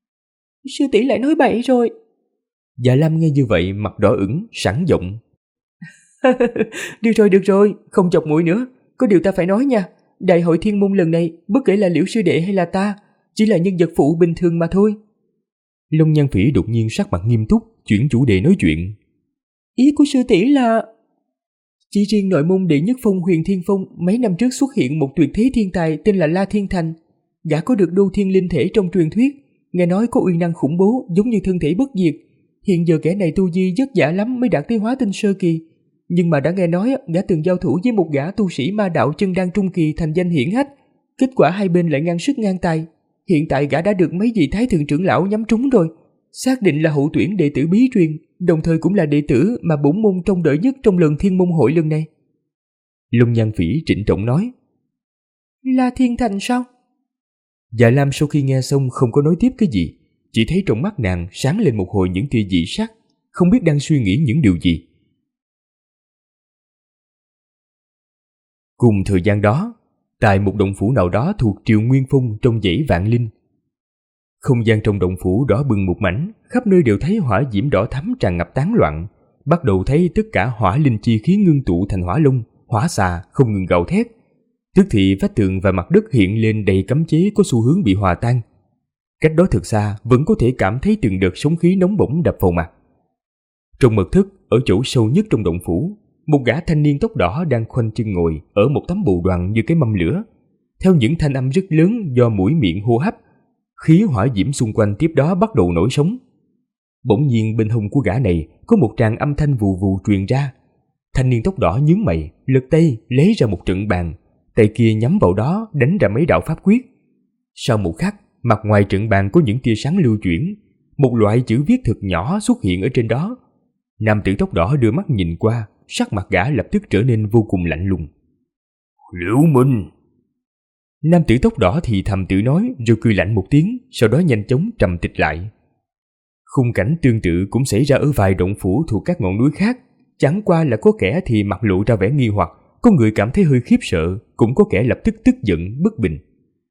S5: Sư tỷ lại nói bậy rồi.
S2: Dạ Lam nghe như vậy mặt đỏ ửng, sẵn giọng.
S5: Được rồi, không chọc muội nữa. Có điều ta phải nói nha, đại hội thiên môn lần này, bất kể là Liễu sư đệ hay là ta, chỉ là nhân vật phụ bình thường mà thôi.
S2: Long Nhan Phỉ đột nhiên sắc mặt nghiêm túc, chuyển chủ đề nói chuyện.
S5: Ý của sư tỷ là... Chỉ riêng nội môn đệ nhất phong Huyền Thiên Phong mấy năm trước xuất hiện một tuyệt thế thiên tài tên là La Thiên Thành. Gã có được đô thiên linh thể trong truyền thuyết, nghe nói có uy năng khủng bố giống như thân thể bất diệt. Hiện giờ kẻ này tu vi vất vả lắm mới đạt tới hóa tinh sơ kỳ. Nhưng mà đã nghe nói gã từng giao thủ với một gã tu sĩ ma đạo chân đan trung kỳ thành danh hiển hách. Kết quả hai bên lại ngang sức ngang tài. Hiện tại gã đã được mấy vị thái thượng trưởng lão nhắm trúng rồi. Xác định là hậu tuyển đệ tử bí truyền, đồng thời cũng là đệ tử mà bổn môn trông đợi nhất trong lần thiên môn hội lần này.
S2: Long Nhan Phỉ trịnh trọng nói.
S5: La Thiên Thành sao?
S2: Dạ Lam sau khi nghe xong không có nói tiếp cái gì, chỉ thấy trong mắt nàng sáng lên một hồi những tia dị sắc, không biết đang suy nghĩ những điều gì. Cùng thời gian đó, tại một động phủ nào đó thuộc Triều Nguyên Phong trong dãy Vạn Linh, không gian trong động phủ đỏ bừng một mảnh, khắp nơi đều thấy hỏa diễm đỏ thắm tràn ngập tán loạn, bắt đầu thấy tất cả hỏa linh chi khí ngưng tụ thành hỏa long, hỏa xà không ngừng gào thét. Tức thì vách tường và mặt đất hiện lên đầy cấm chế có xu hướng bị hòa tan. Cách đó thật xa vẫn có thể cảm thấy từng đợt sóng khí nóng bỏng đập vào mặt. Trong mật thất, ở chỗ sâu nhất trong động phủ, một gã thanh niên tóc đỏ đang khoanh chân ngồi ở một tấm bồ đoàn như cái mâm lửa. Theo những thanh âm rất lớn do mũi miệng hô hấp, khí hỏa diễm xung quanh tiếp đó bắt đầu nổi sóng. Bỗng nhiên bên hông của gã này có một tràng âm thanh vù vù truyền ra. Thanh niên tóc đỏ nhướng mày, lật tay lấy ra một trận bàn, tay kia nhắm vào đó đánh ra mấy đạo pháp quyết. Sau một khắc, mặt ngoài trận bàn có những tia sáng lưu chuyển, một loại chữ viết thật nhỏ xuất hiện ở trên đó. Nam tử tóc đỏ đưa mắt nhìn qua, sắc mặt gã lập tức trở nên vô cùng lạnh lùng.
S4: Liễu Minh!
S2: Nam tử tóc đỏ thì thầm tự nói rồi cười lạnh một tiếng, sau đó nhanh chóng trầm tịch lại. Khung cảnh tương tự cũng xảy ra ở vài động phủ thuộc các ngọn núi khác, chẳng qua là có kẻ thì mặt lộ ra vẻ nghi hoặc, có người cảm thấy hơi khiếp sợ, cũng có kẻ lập tức tức giận bất bình.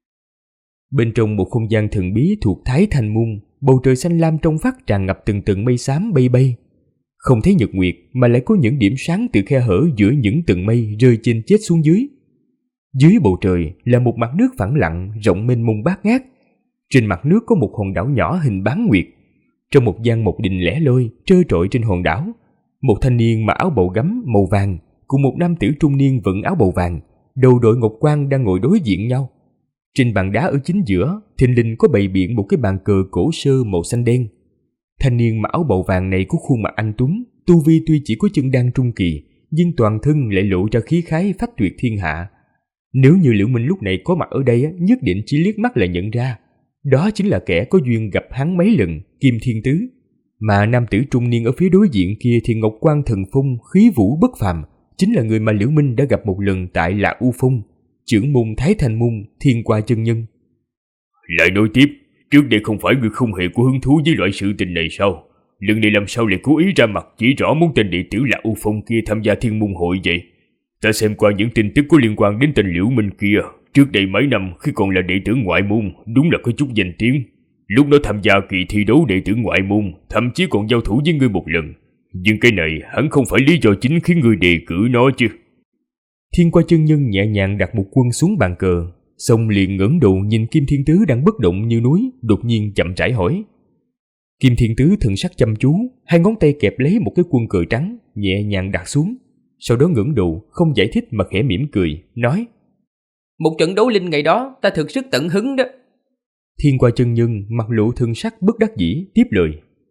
S2: Bên trong một không gian thần bí thuộc Thái Thanh Môn, bầu trời xanh lam trong vắt tràn ngập từng tầng mây xám bay bay. Không thấy nhật nguyệt mà lại có những điểm sáng từ khe hở giữa những tầng mây rơi trên chết xuống dưới. Dưới bầu trời là một mặt nước phẳng lặng rộng mênh mông bát ngát. Trên mặt nước có một hòn đảo nhỏ hình bán nguyệt. Trong một gian mộc đình lẻ loi trơ trọi trên hòn đảo, một thanh niên mặc áo bầu gấm màu vàng cùng một nam tử trung niên vận áo bầu vàng, đầu đội ngọc quan đang ngồi đối diện nhau. Trên bàn đá ở chính giữa, thình lình có bày biện một cái bàn cờ cổ sơ màu xanh đen. Thanh niên mặc áo bầu vàng này có khuôn mặt anh tuấn, tu vi tuy chỉ có chân đan trung kỳ, nhưng toàn thân lại lộ ra khí khái phách tuyệt thiên hạ. Nếu như Liễu Minh lúc này có mặt ở đây, nhất định chỉ liếc mắt là nhận ra. Đó chính là kẻ có duyên gặp hắn mấy lần, Kim Thiên Tứ. Mà nam tử trung niên ở phía đối diện kia thì ngọc quan thần phong, khí vũ bất phàm, chính là người mà Liễu Minh đã gặp một lần tại Lạc U Phong, trưởng môn Thái Thanh Môn, Thiên Qua chân nhân.
S4: Lại nói tiếp, trước đây không phải ngươi không hề có hứng thú với loại sự tình này sao? Lần này làm sao lại cố ý ra mặt chỉ rõ muốn tên đệ tử Lạc U Phong kia tham gia Thiên Môn hội vậy? Ta xem qua những tin tức có liên quan đến tên Liễu Minh kia, trước đây mấy năm khi còn là đệ tử ngoại môn, đúng là có chút danh tiếng. Lúc đó tham gia kỳ thi đấu đệ tử ngoại môn, thậm chí còn giao thủ với ngươi một lần. Nhưng cái này hẳn không phải lý do chính khiến ngươi đề cử nó chứ.
S2: Thiên Qua chân nhân nhẹ nhàng đặt một quân xuống bàn cờ, xong liền ngẩng đầu nhìn Kim Thiên Tứ đang bất động như núi, đột nhiên chậm rãi hỏi. Kim Thiên Tứ thần sắc chăm chú, hai ngón tay kẹp lấy một cái quân cờ trắng, nhẹ nhàng đặt xuống, sau đó ngẩng đầu không giải thích mà khẽ mỉm cười, nói:
S3: Một trận đấu linh ngày đó ta thực sức tận hứng đó.
S2: Thiên Qua chân nhân mặt lộ thần sắc bất đắc dĩ tiếp lời: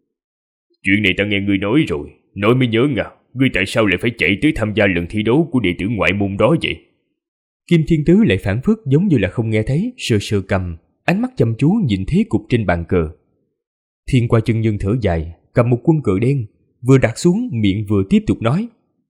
S4: Chuyện này ta nghe ngươi nói rồi, nói mới nhớ à, ngươi tại sao lại phải chạy tới tham gia lần thi đấu của đệ tử ngoại môn đó vậy?
S2: Kim Thiên Tứ lại phản phất giống như là không nghe thấy, sờ sờ cằm, ánh mắt chăm chú nhìn thế cục trên bàn cờ. Thiên Qua chân nhân thở dài, cầm một quân cờ đen, vừa đặt xuống miệng vừa tiếp tục nói: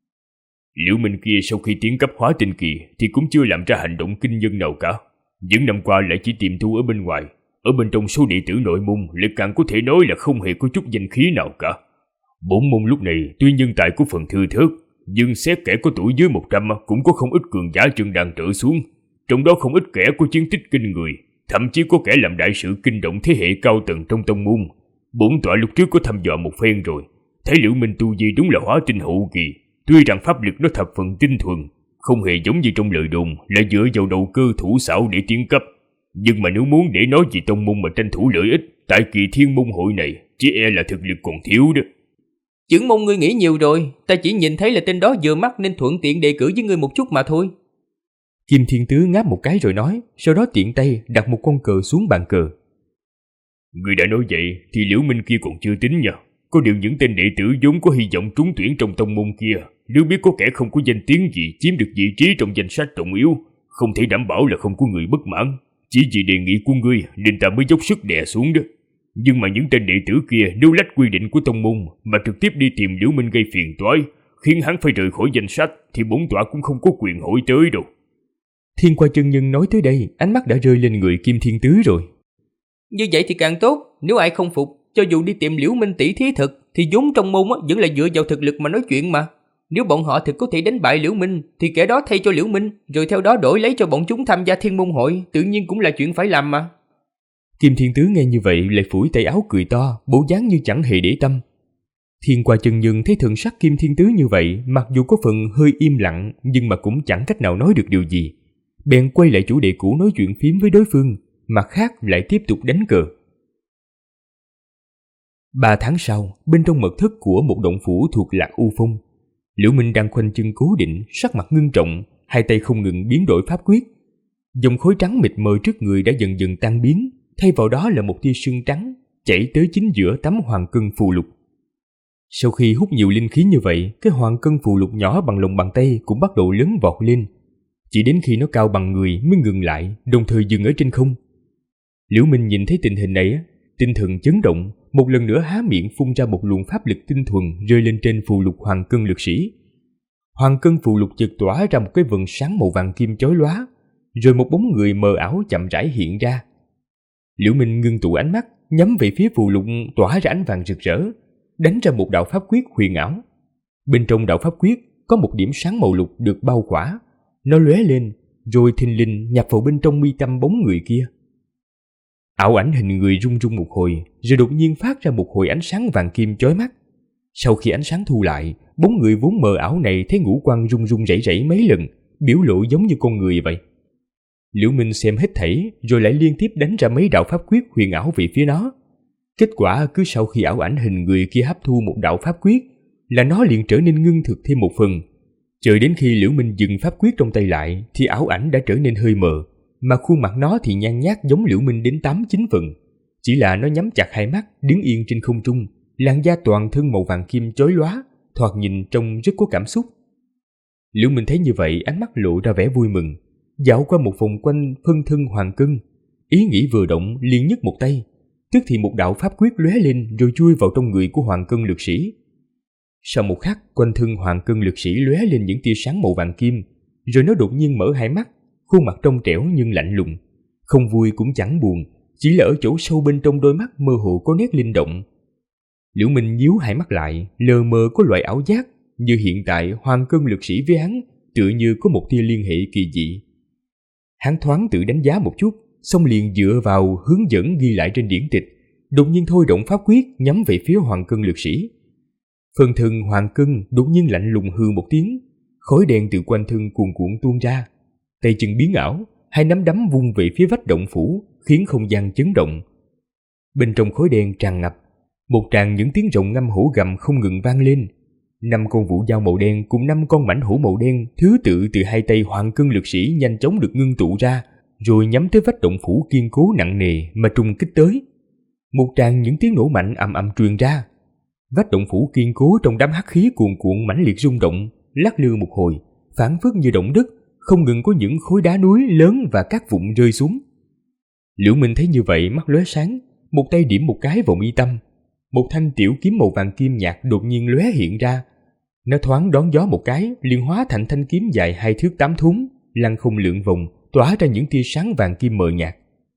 S4: Liễu Minh kia sau khi tiến cấp hóa tinh kỳ thì cũng chưa làm ra hành động kinh nhân nào cả. Những năm qua lại chỉ tiềm tu ở bên ngoài, ở bên trong số đệ tử nội môn lại càng có thể nói là không hề có chút danh khí nào cả. Bổn môn lúc này tuy nhân tài của phần thưa thớt, nhưng xét kẻ có tuổi dưới 100 cũng có không ít cường giả chân đàn trở xuống, trong đó không ít kẻ có chiến tích kinh người, thậm chí có kẻ làm đại sự kinh động thế hệ cao tầng trong tông môn. Bổn tọa lúc trước có thăm dò một phen rồi, thấy Liễu Minh tu vi đúng là hóa tinh hậu kỳ, tuy rằng pháp lực nó thập phần tinh thuần, không hề giống như trong lời đồn là dựa vào đầu cơ thủ xảo để tiến cấp. Nhưng mà nếu muốn để nói về tông môn mà tranh thủ lợi ích tại kỳ Thiên Môn hội này, chỉ e là thực lực còn thiếu đó.
S3: Trưởng môn ngươi nghĩ nhiều rồi, ta chỉ nhìn thấy là tên đó vừa mắt nên thuận tiện đề cử với ngươi một chút mà thôi.
S2: Kim Thiên Tứ ngáp một cái rồi nói, sau đó tiện tay đặt một con cờ xuống bàn cờ.
S4: Ngươi đã nói vậy thì Liễu Minh kia còn chưa tính nha. Có điều những tên đệ tử vốn có hy vọng trúng tuyển trong tông môn kia, nếu biết có kẻ không có danh tiếng gì chiếm được vị trí trong danh sách trọng yếu, không thể đảm bảo là không có người bất mãn. Chỉ vì đề nghị của ngươi nên ta mới dốc sức đè xuống đó. Nhưng mà những tên đệ tử kia nếu lách quy định của tông môn mà trực tiếp đi tìm Liễu Minh gây phiền toái, khiến hắn phải rời khỏi danh sách, thì bổn tọa cũng không có quyền hỏi tới đâu.
S2: Thiên Qua chân nhân nói tới đây, ánh mắt đã rơi lên người Kim Thiên Tứ rồi.
S3: Như vậy thì càng tốt, nếu ai không phục, cho dù đi tìm Liễu Minh tỷ thí thực, thì vốn trong môn vẫn là dựa vào thực lực mà nói chuyện mà. Nếu bọn họ thực có thể đánh bại Liễu Minh, thì kẻ đó thay cho Liễu Minh, rồi theo đó đổi lấy cho bọn chúng tham gia Thiên Môn hội, tự nhiên cũng là chuyện phải làm mà.
S2: Kim Thiên Tứ nghe như vậy lại phủi tay áo cười to, bộ dáng như chẳng hề để tâm. Thiên Qua chân nhân thấy thần sắc Kim Thiên Tứ như vậy, mặc dù có phần hơi im lặng, nhưng mà cũng chẳng cách nào nói được điều gì. Bèn quay lại chủ đề cũ nói chuyện phím với đối phương, mặt khác lại tiếp tục đánh cờ. 3 tháng sau, bên trong mật thất của một động phủ thuộc Lạc U Phong, Liễu Minh đang khoanh chân cố định, sắc mặt ngưng trọng, hai tay không ngừng biến đổi pháp quyết. Dòng khối trắng mịt mờ trước người đã dần dần tan biến, thay vào đó là một tia sương trắng chảy tới chính giữa tấm hoàng cân phù lục. Sau khi hút nhiều linh khí như vậy, cái hoàng cân phù lục nhỏ bằng lòng bàn tay cũng bắt đầu lớn vọt lên. Chỉ đến khi nó cao bằng người mới ngừng lại, đồng thời dừng ở trên không. Liễu Minh nhìn thấy tình hình này, tinh thần chấn động, một lần nữa há miệng phun ra một luồng pháp lực tinh thuần rơi lên trên phù lục hoàng cân lực sĩ. Hoàng cân phù lục chợt tỏa ra một cái vầng sáng màu vàng kim chói lóa, rồi một bóng người mờ ảo chậm rãi hiện ra. Liễu Minh ngưng tụ ánh mắt, nhắm về phía phù lục tỏa ra ánh vàng rực rỡ, đánh ra một đạo pháp quyết huyền ảo. Bên trong đạo pháp quyết có một điểm sáng màu lục được bao khỏa, nó lóe lên rồi thình lình nhập vào bên trong mi tâm bóng người kia. Ảo ảnh hình người rung rung một hồi, rồi đột nhiên phát ra một hồi ánh sáng vàng kim chói mắt. Sau khi ánh sáng thu lại, bóng người vốn mờ ảo này thấy ngũ quan rung rung rẩy rẩy mấy lần, biểu lộ giống như con người vậy. Liễu Minh xem hết thảy, rồi lại liên tiếp đánh ra mấy đạo pháp quyết huyền ảo về phía nó. Kết quả cứ sau khi ảo ảnh hình người kia hấp thu một đạo pháp quyết, là nó liền trở nên ngưng thực thêm một phần. Chờ đến khi Liễu Minh dừng pháp quyết trong tay lại, thì ảo ảnh đã trở nên hơi mờ, mà khuôn mặt nó thì nhan nhác giống Liễu Minh đến 8-9 phần. Chỉ là nó nhắm chặt hai mắt, đứng yên trên không trung, làn da toàn thân màu vàng kim chói lóa, thoạt nhìn trông rất có cảm xúc. Liễu Minh thấy như vậy, ánh mắt lộ ra vẻ vui mừng, dạo qua một vòng quanh phân thân hoàng cân, ý nghĩ vừa động liền nhấc một tay, tức thì một đạo pháp quyết lóe lên rồi chui vào trong người của hoàng cân lực sĩ. Sau một khắc, quanh thân hoàng cân lực sĩ lóe lên những tia sáng màu vàng kim, rồi nó đột nhiên mở hai mắt, khuôn mặt trong trẻo nhưng lạnh lùng, không vui cũng chẳng buồn, chỉ là ở chỗ sâu bên trong đôi mắt mơ hồ có nét linh động. Liễu Minh nhíu hai mắt lại, lờ mờ có loại ảo giác, như hiện tại hoàng cân lực sĩ với hắn tựa như có một tia liên hệ kỳ dị. Hắn thoáng tự đánh giá một chút, xong liền dựa vào hướng dẫn ghi lại trên điển tịch, đột nhiên thôi động pháp quyết nhắm về phía hoàng cân lực sĩ. Phần thân hoàng cân đột nhiên lạnh lùng hừ một tiếng, khói đen từ quanh thân cuồn cuộn tuôn ra, tay chân biến ảo, hai nắm đấm vung về phía vách động phủ, khiến không gian chấn động. Bên trong khói đen tràn ngập, một tràng những tiếng rồng ngâm hổ gầm không ngừng vang lên. 5 con vũ dao màu đen cùng 5 con mãnh hổ màu đen thứ tự từ hai tay hoàng cân lực sĩ nhanh chóng được ngưng tụ ra, rồi nhắm tới vách động phủ kiên cố nặng nề mà trùng kích tới. Một tràng những tiếng nổ mạnh ầm ầm truyền ra. Vách động phủ kiên cố trong đám hắc khí cuồn cuộn mãnh liệt rung động, lắc lư một hồi, phảng phất như động đất, không ngừng có những khối đá núi lớn và các vụn rơi xuống. Liễu Minh thấy như vậy mắt lóe sáng, một tay điểm một cái vào mi tâm. Một thanh tiểu kiếm màu vàng kim nhạt đột nhiên lóe hiện ra. Nó thoáng đón gió một cái, liền hóa thành thanh kiếm dài 2 thước 8 thốn, lăn không lượn vòng, tỏa ra những tia sáng vàng kim mờ nhạt.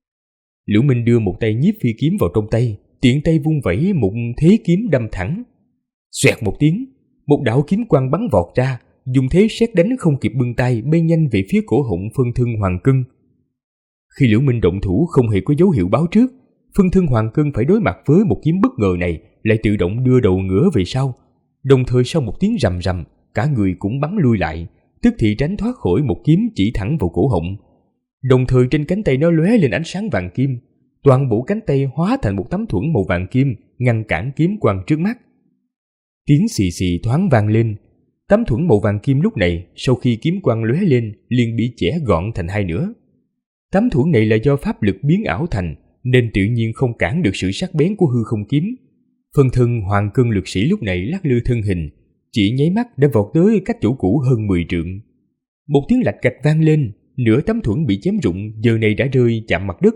S2: Liễu Minh đưa một tay nhiếp phi kiếm vào trong tay, tiện tay vung vẩy một thế kiếm đâm thẳng. Xoẹt một tiếng, một đạo kiếm quang bắn vọt ra, dùng thế sét đánh không kịp bưng tay bay nhanh về phía cổ họng phân thân hoàng cân. Khi Liễu Minh động thủ không hề có dấu hiệu báo trước, phân thân hoàng cân phải đối mặt với một kiếm bất ngờ này lại tự động đưa đầu ngửa về sau, đồng thời sau một tiếng rầm rầm, cả người cũng bắn lui lại, tức thì tránh thoát khỏi một kiếm chỉ thẳng vào cổ họng. Đồng thời trên cánh tay nó lóe lên ánh sáng vàng kim, toàn bộ cánh tay hóa thành một tấm thuẫn màu vàng kim ngăn cản kiếm quang trước mắt. Tiếng xì xì thoáng vang lên. Tấm thuẫn màu vàng kim lúc này sau khi kiếm quang lóe lên liền bị chẻ gọn thành hai nửa. Tấm thuẫn này là do pháp lực biến ảo thành, nên tự nhiên không cản được sự sắc bén của hư không kiếm. Phân thân hoàng cân lực sĩ lúc này lắc lư thân hình, chỉ nháy mắt đã vọt tới cách chỗ cũ hơn 10 trượng. Một tiếng lạch cạch vang lên, nửa tấm thuẫn bị chém rụng, giờ này đã rơi chạm mặt đất.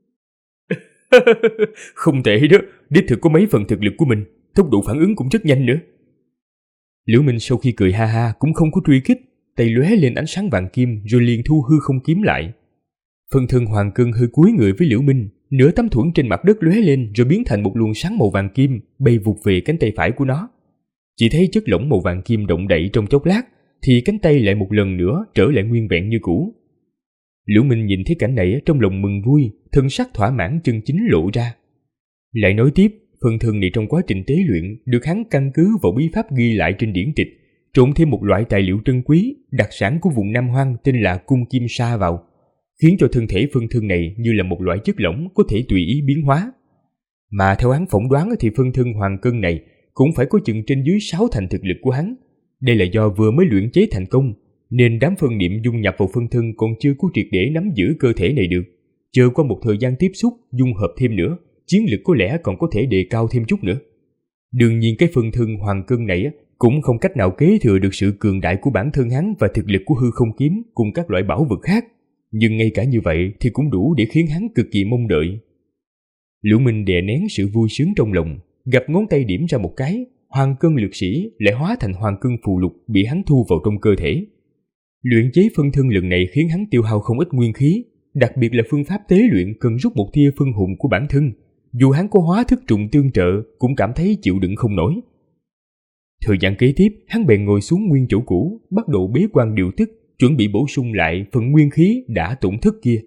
S2: Không tệ đó, đích thực có mấy phần thực lực của mình, tốc độ phản ứng cũng rất nhanh nữa. Liễu Minh sau khi cười ha ha cũng không có truy kích, tay lóe lên ánh sáng vàng kim rồi liền thu hư không kiếm lại. Phân thân hoàng cân hơi cúi người với Liễu Minh, nửa tấm thuẫn trên mặt đất lóe lên rồi biến thành một luồng sáng màu vàng kim bay vụt về cánh tay phải của nó. Chỉ thấy chất lỏng màu vàng kim động đậy trong chốc lát, thì cánh tay lại một lần nữa trở lại nguyên vẹn như cũ. Liễu Minh nhìn thấy cảnh này trong lòng mừng vui, thân sắc thỏa mãn chân chính lộ ra. Lại nói tiếp, phân thân này trong quá trình tế luyện được hắn căn cứ vào bí pháp ghi lại trên điển tịch, trộn thêm một loại tài liệu trân quý, đặc sản của vùng Nam Hoang tên là cung kim sa vào, khiến cho thân thể phân thân này như là một loại chất lỏng có thể tùy ý biến hóa. Mà theo hắn phỏng đoán thì phân thân Hoàng Cân này cũng phải có chừng trên dưới 6 thành thực lực của hắn. Đây là do vừa mới luyện chế thành công, nên đám phân niệm dung nhập vào phân thân còn chưa có triệt để nắm giữ cơ thể này được. Chờ qua một thời gian tiếp xúc, dung hợp thêm nữa, chiến lực có lẽ còn có thể đề cao thêm chút nữa. Đương nhiên cái phân thân Hoàng Cân này cũng không cách nào kế thừa được sự cường đại của bản thân hắn và thực lực của hư không kiếm cùng các loại bảo vật khác. Nhưng ngay cả như vậy thì cũng đủ để khiến hắn cực kỳ mong đợi. Liễu Minh đè nén sự vui sướng trong lòng, gập ngón tay điểm ra một cái, Hoàng Cân lực sĩ lại hóa thành Hoàng Cân phù lục bị hắn thu vào trong cơ thể. Luyện chế phân thân lần này khiến hắn tiêu hao không ít nguyên khí, đặc biệt là phương pháp tế luyện cần rút một tia phân hồn của bản thân. Dù hắn có hóa thức trùng tương trợ cũng cảm thấy chịu đựng không nổi. Thời gian kế tiếp, hắn bèn ngồi xuống nguyên chỗ cũ, bắt đầu bế quan điều tức, chuẩn bị bổ sung lại phần nguyên khí đã tổn thất kia.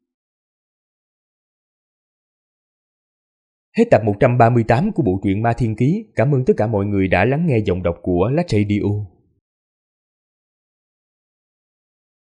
S2: Hết tập 138 của bộ truyện Ma Thiên Ký. Cảm ơn tất cả mọi người đã lắng nghe giọng đọc của Lách Radio.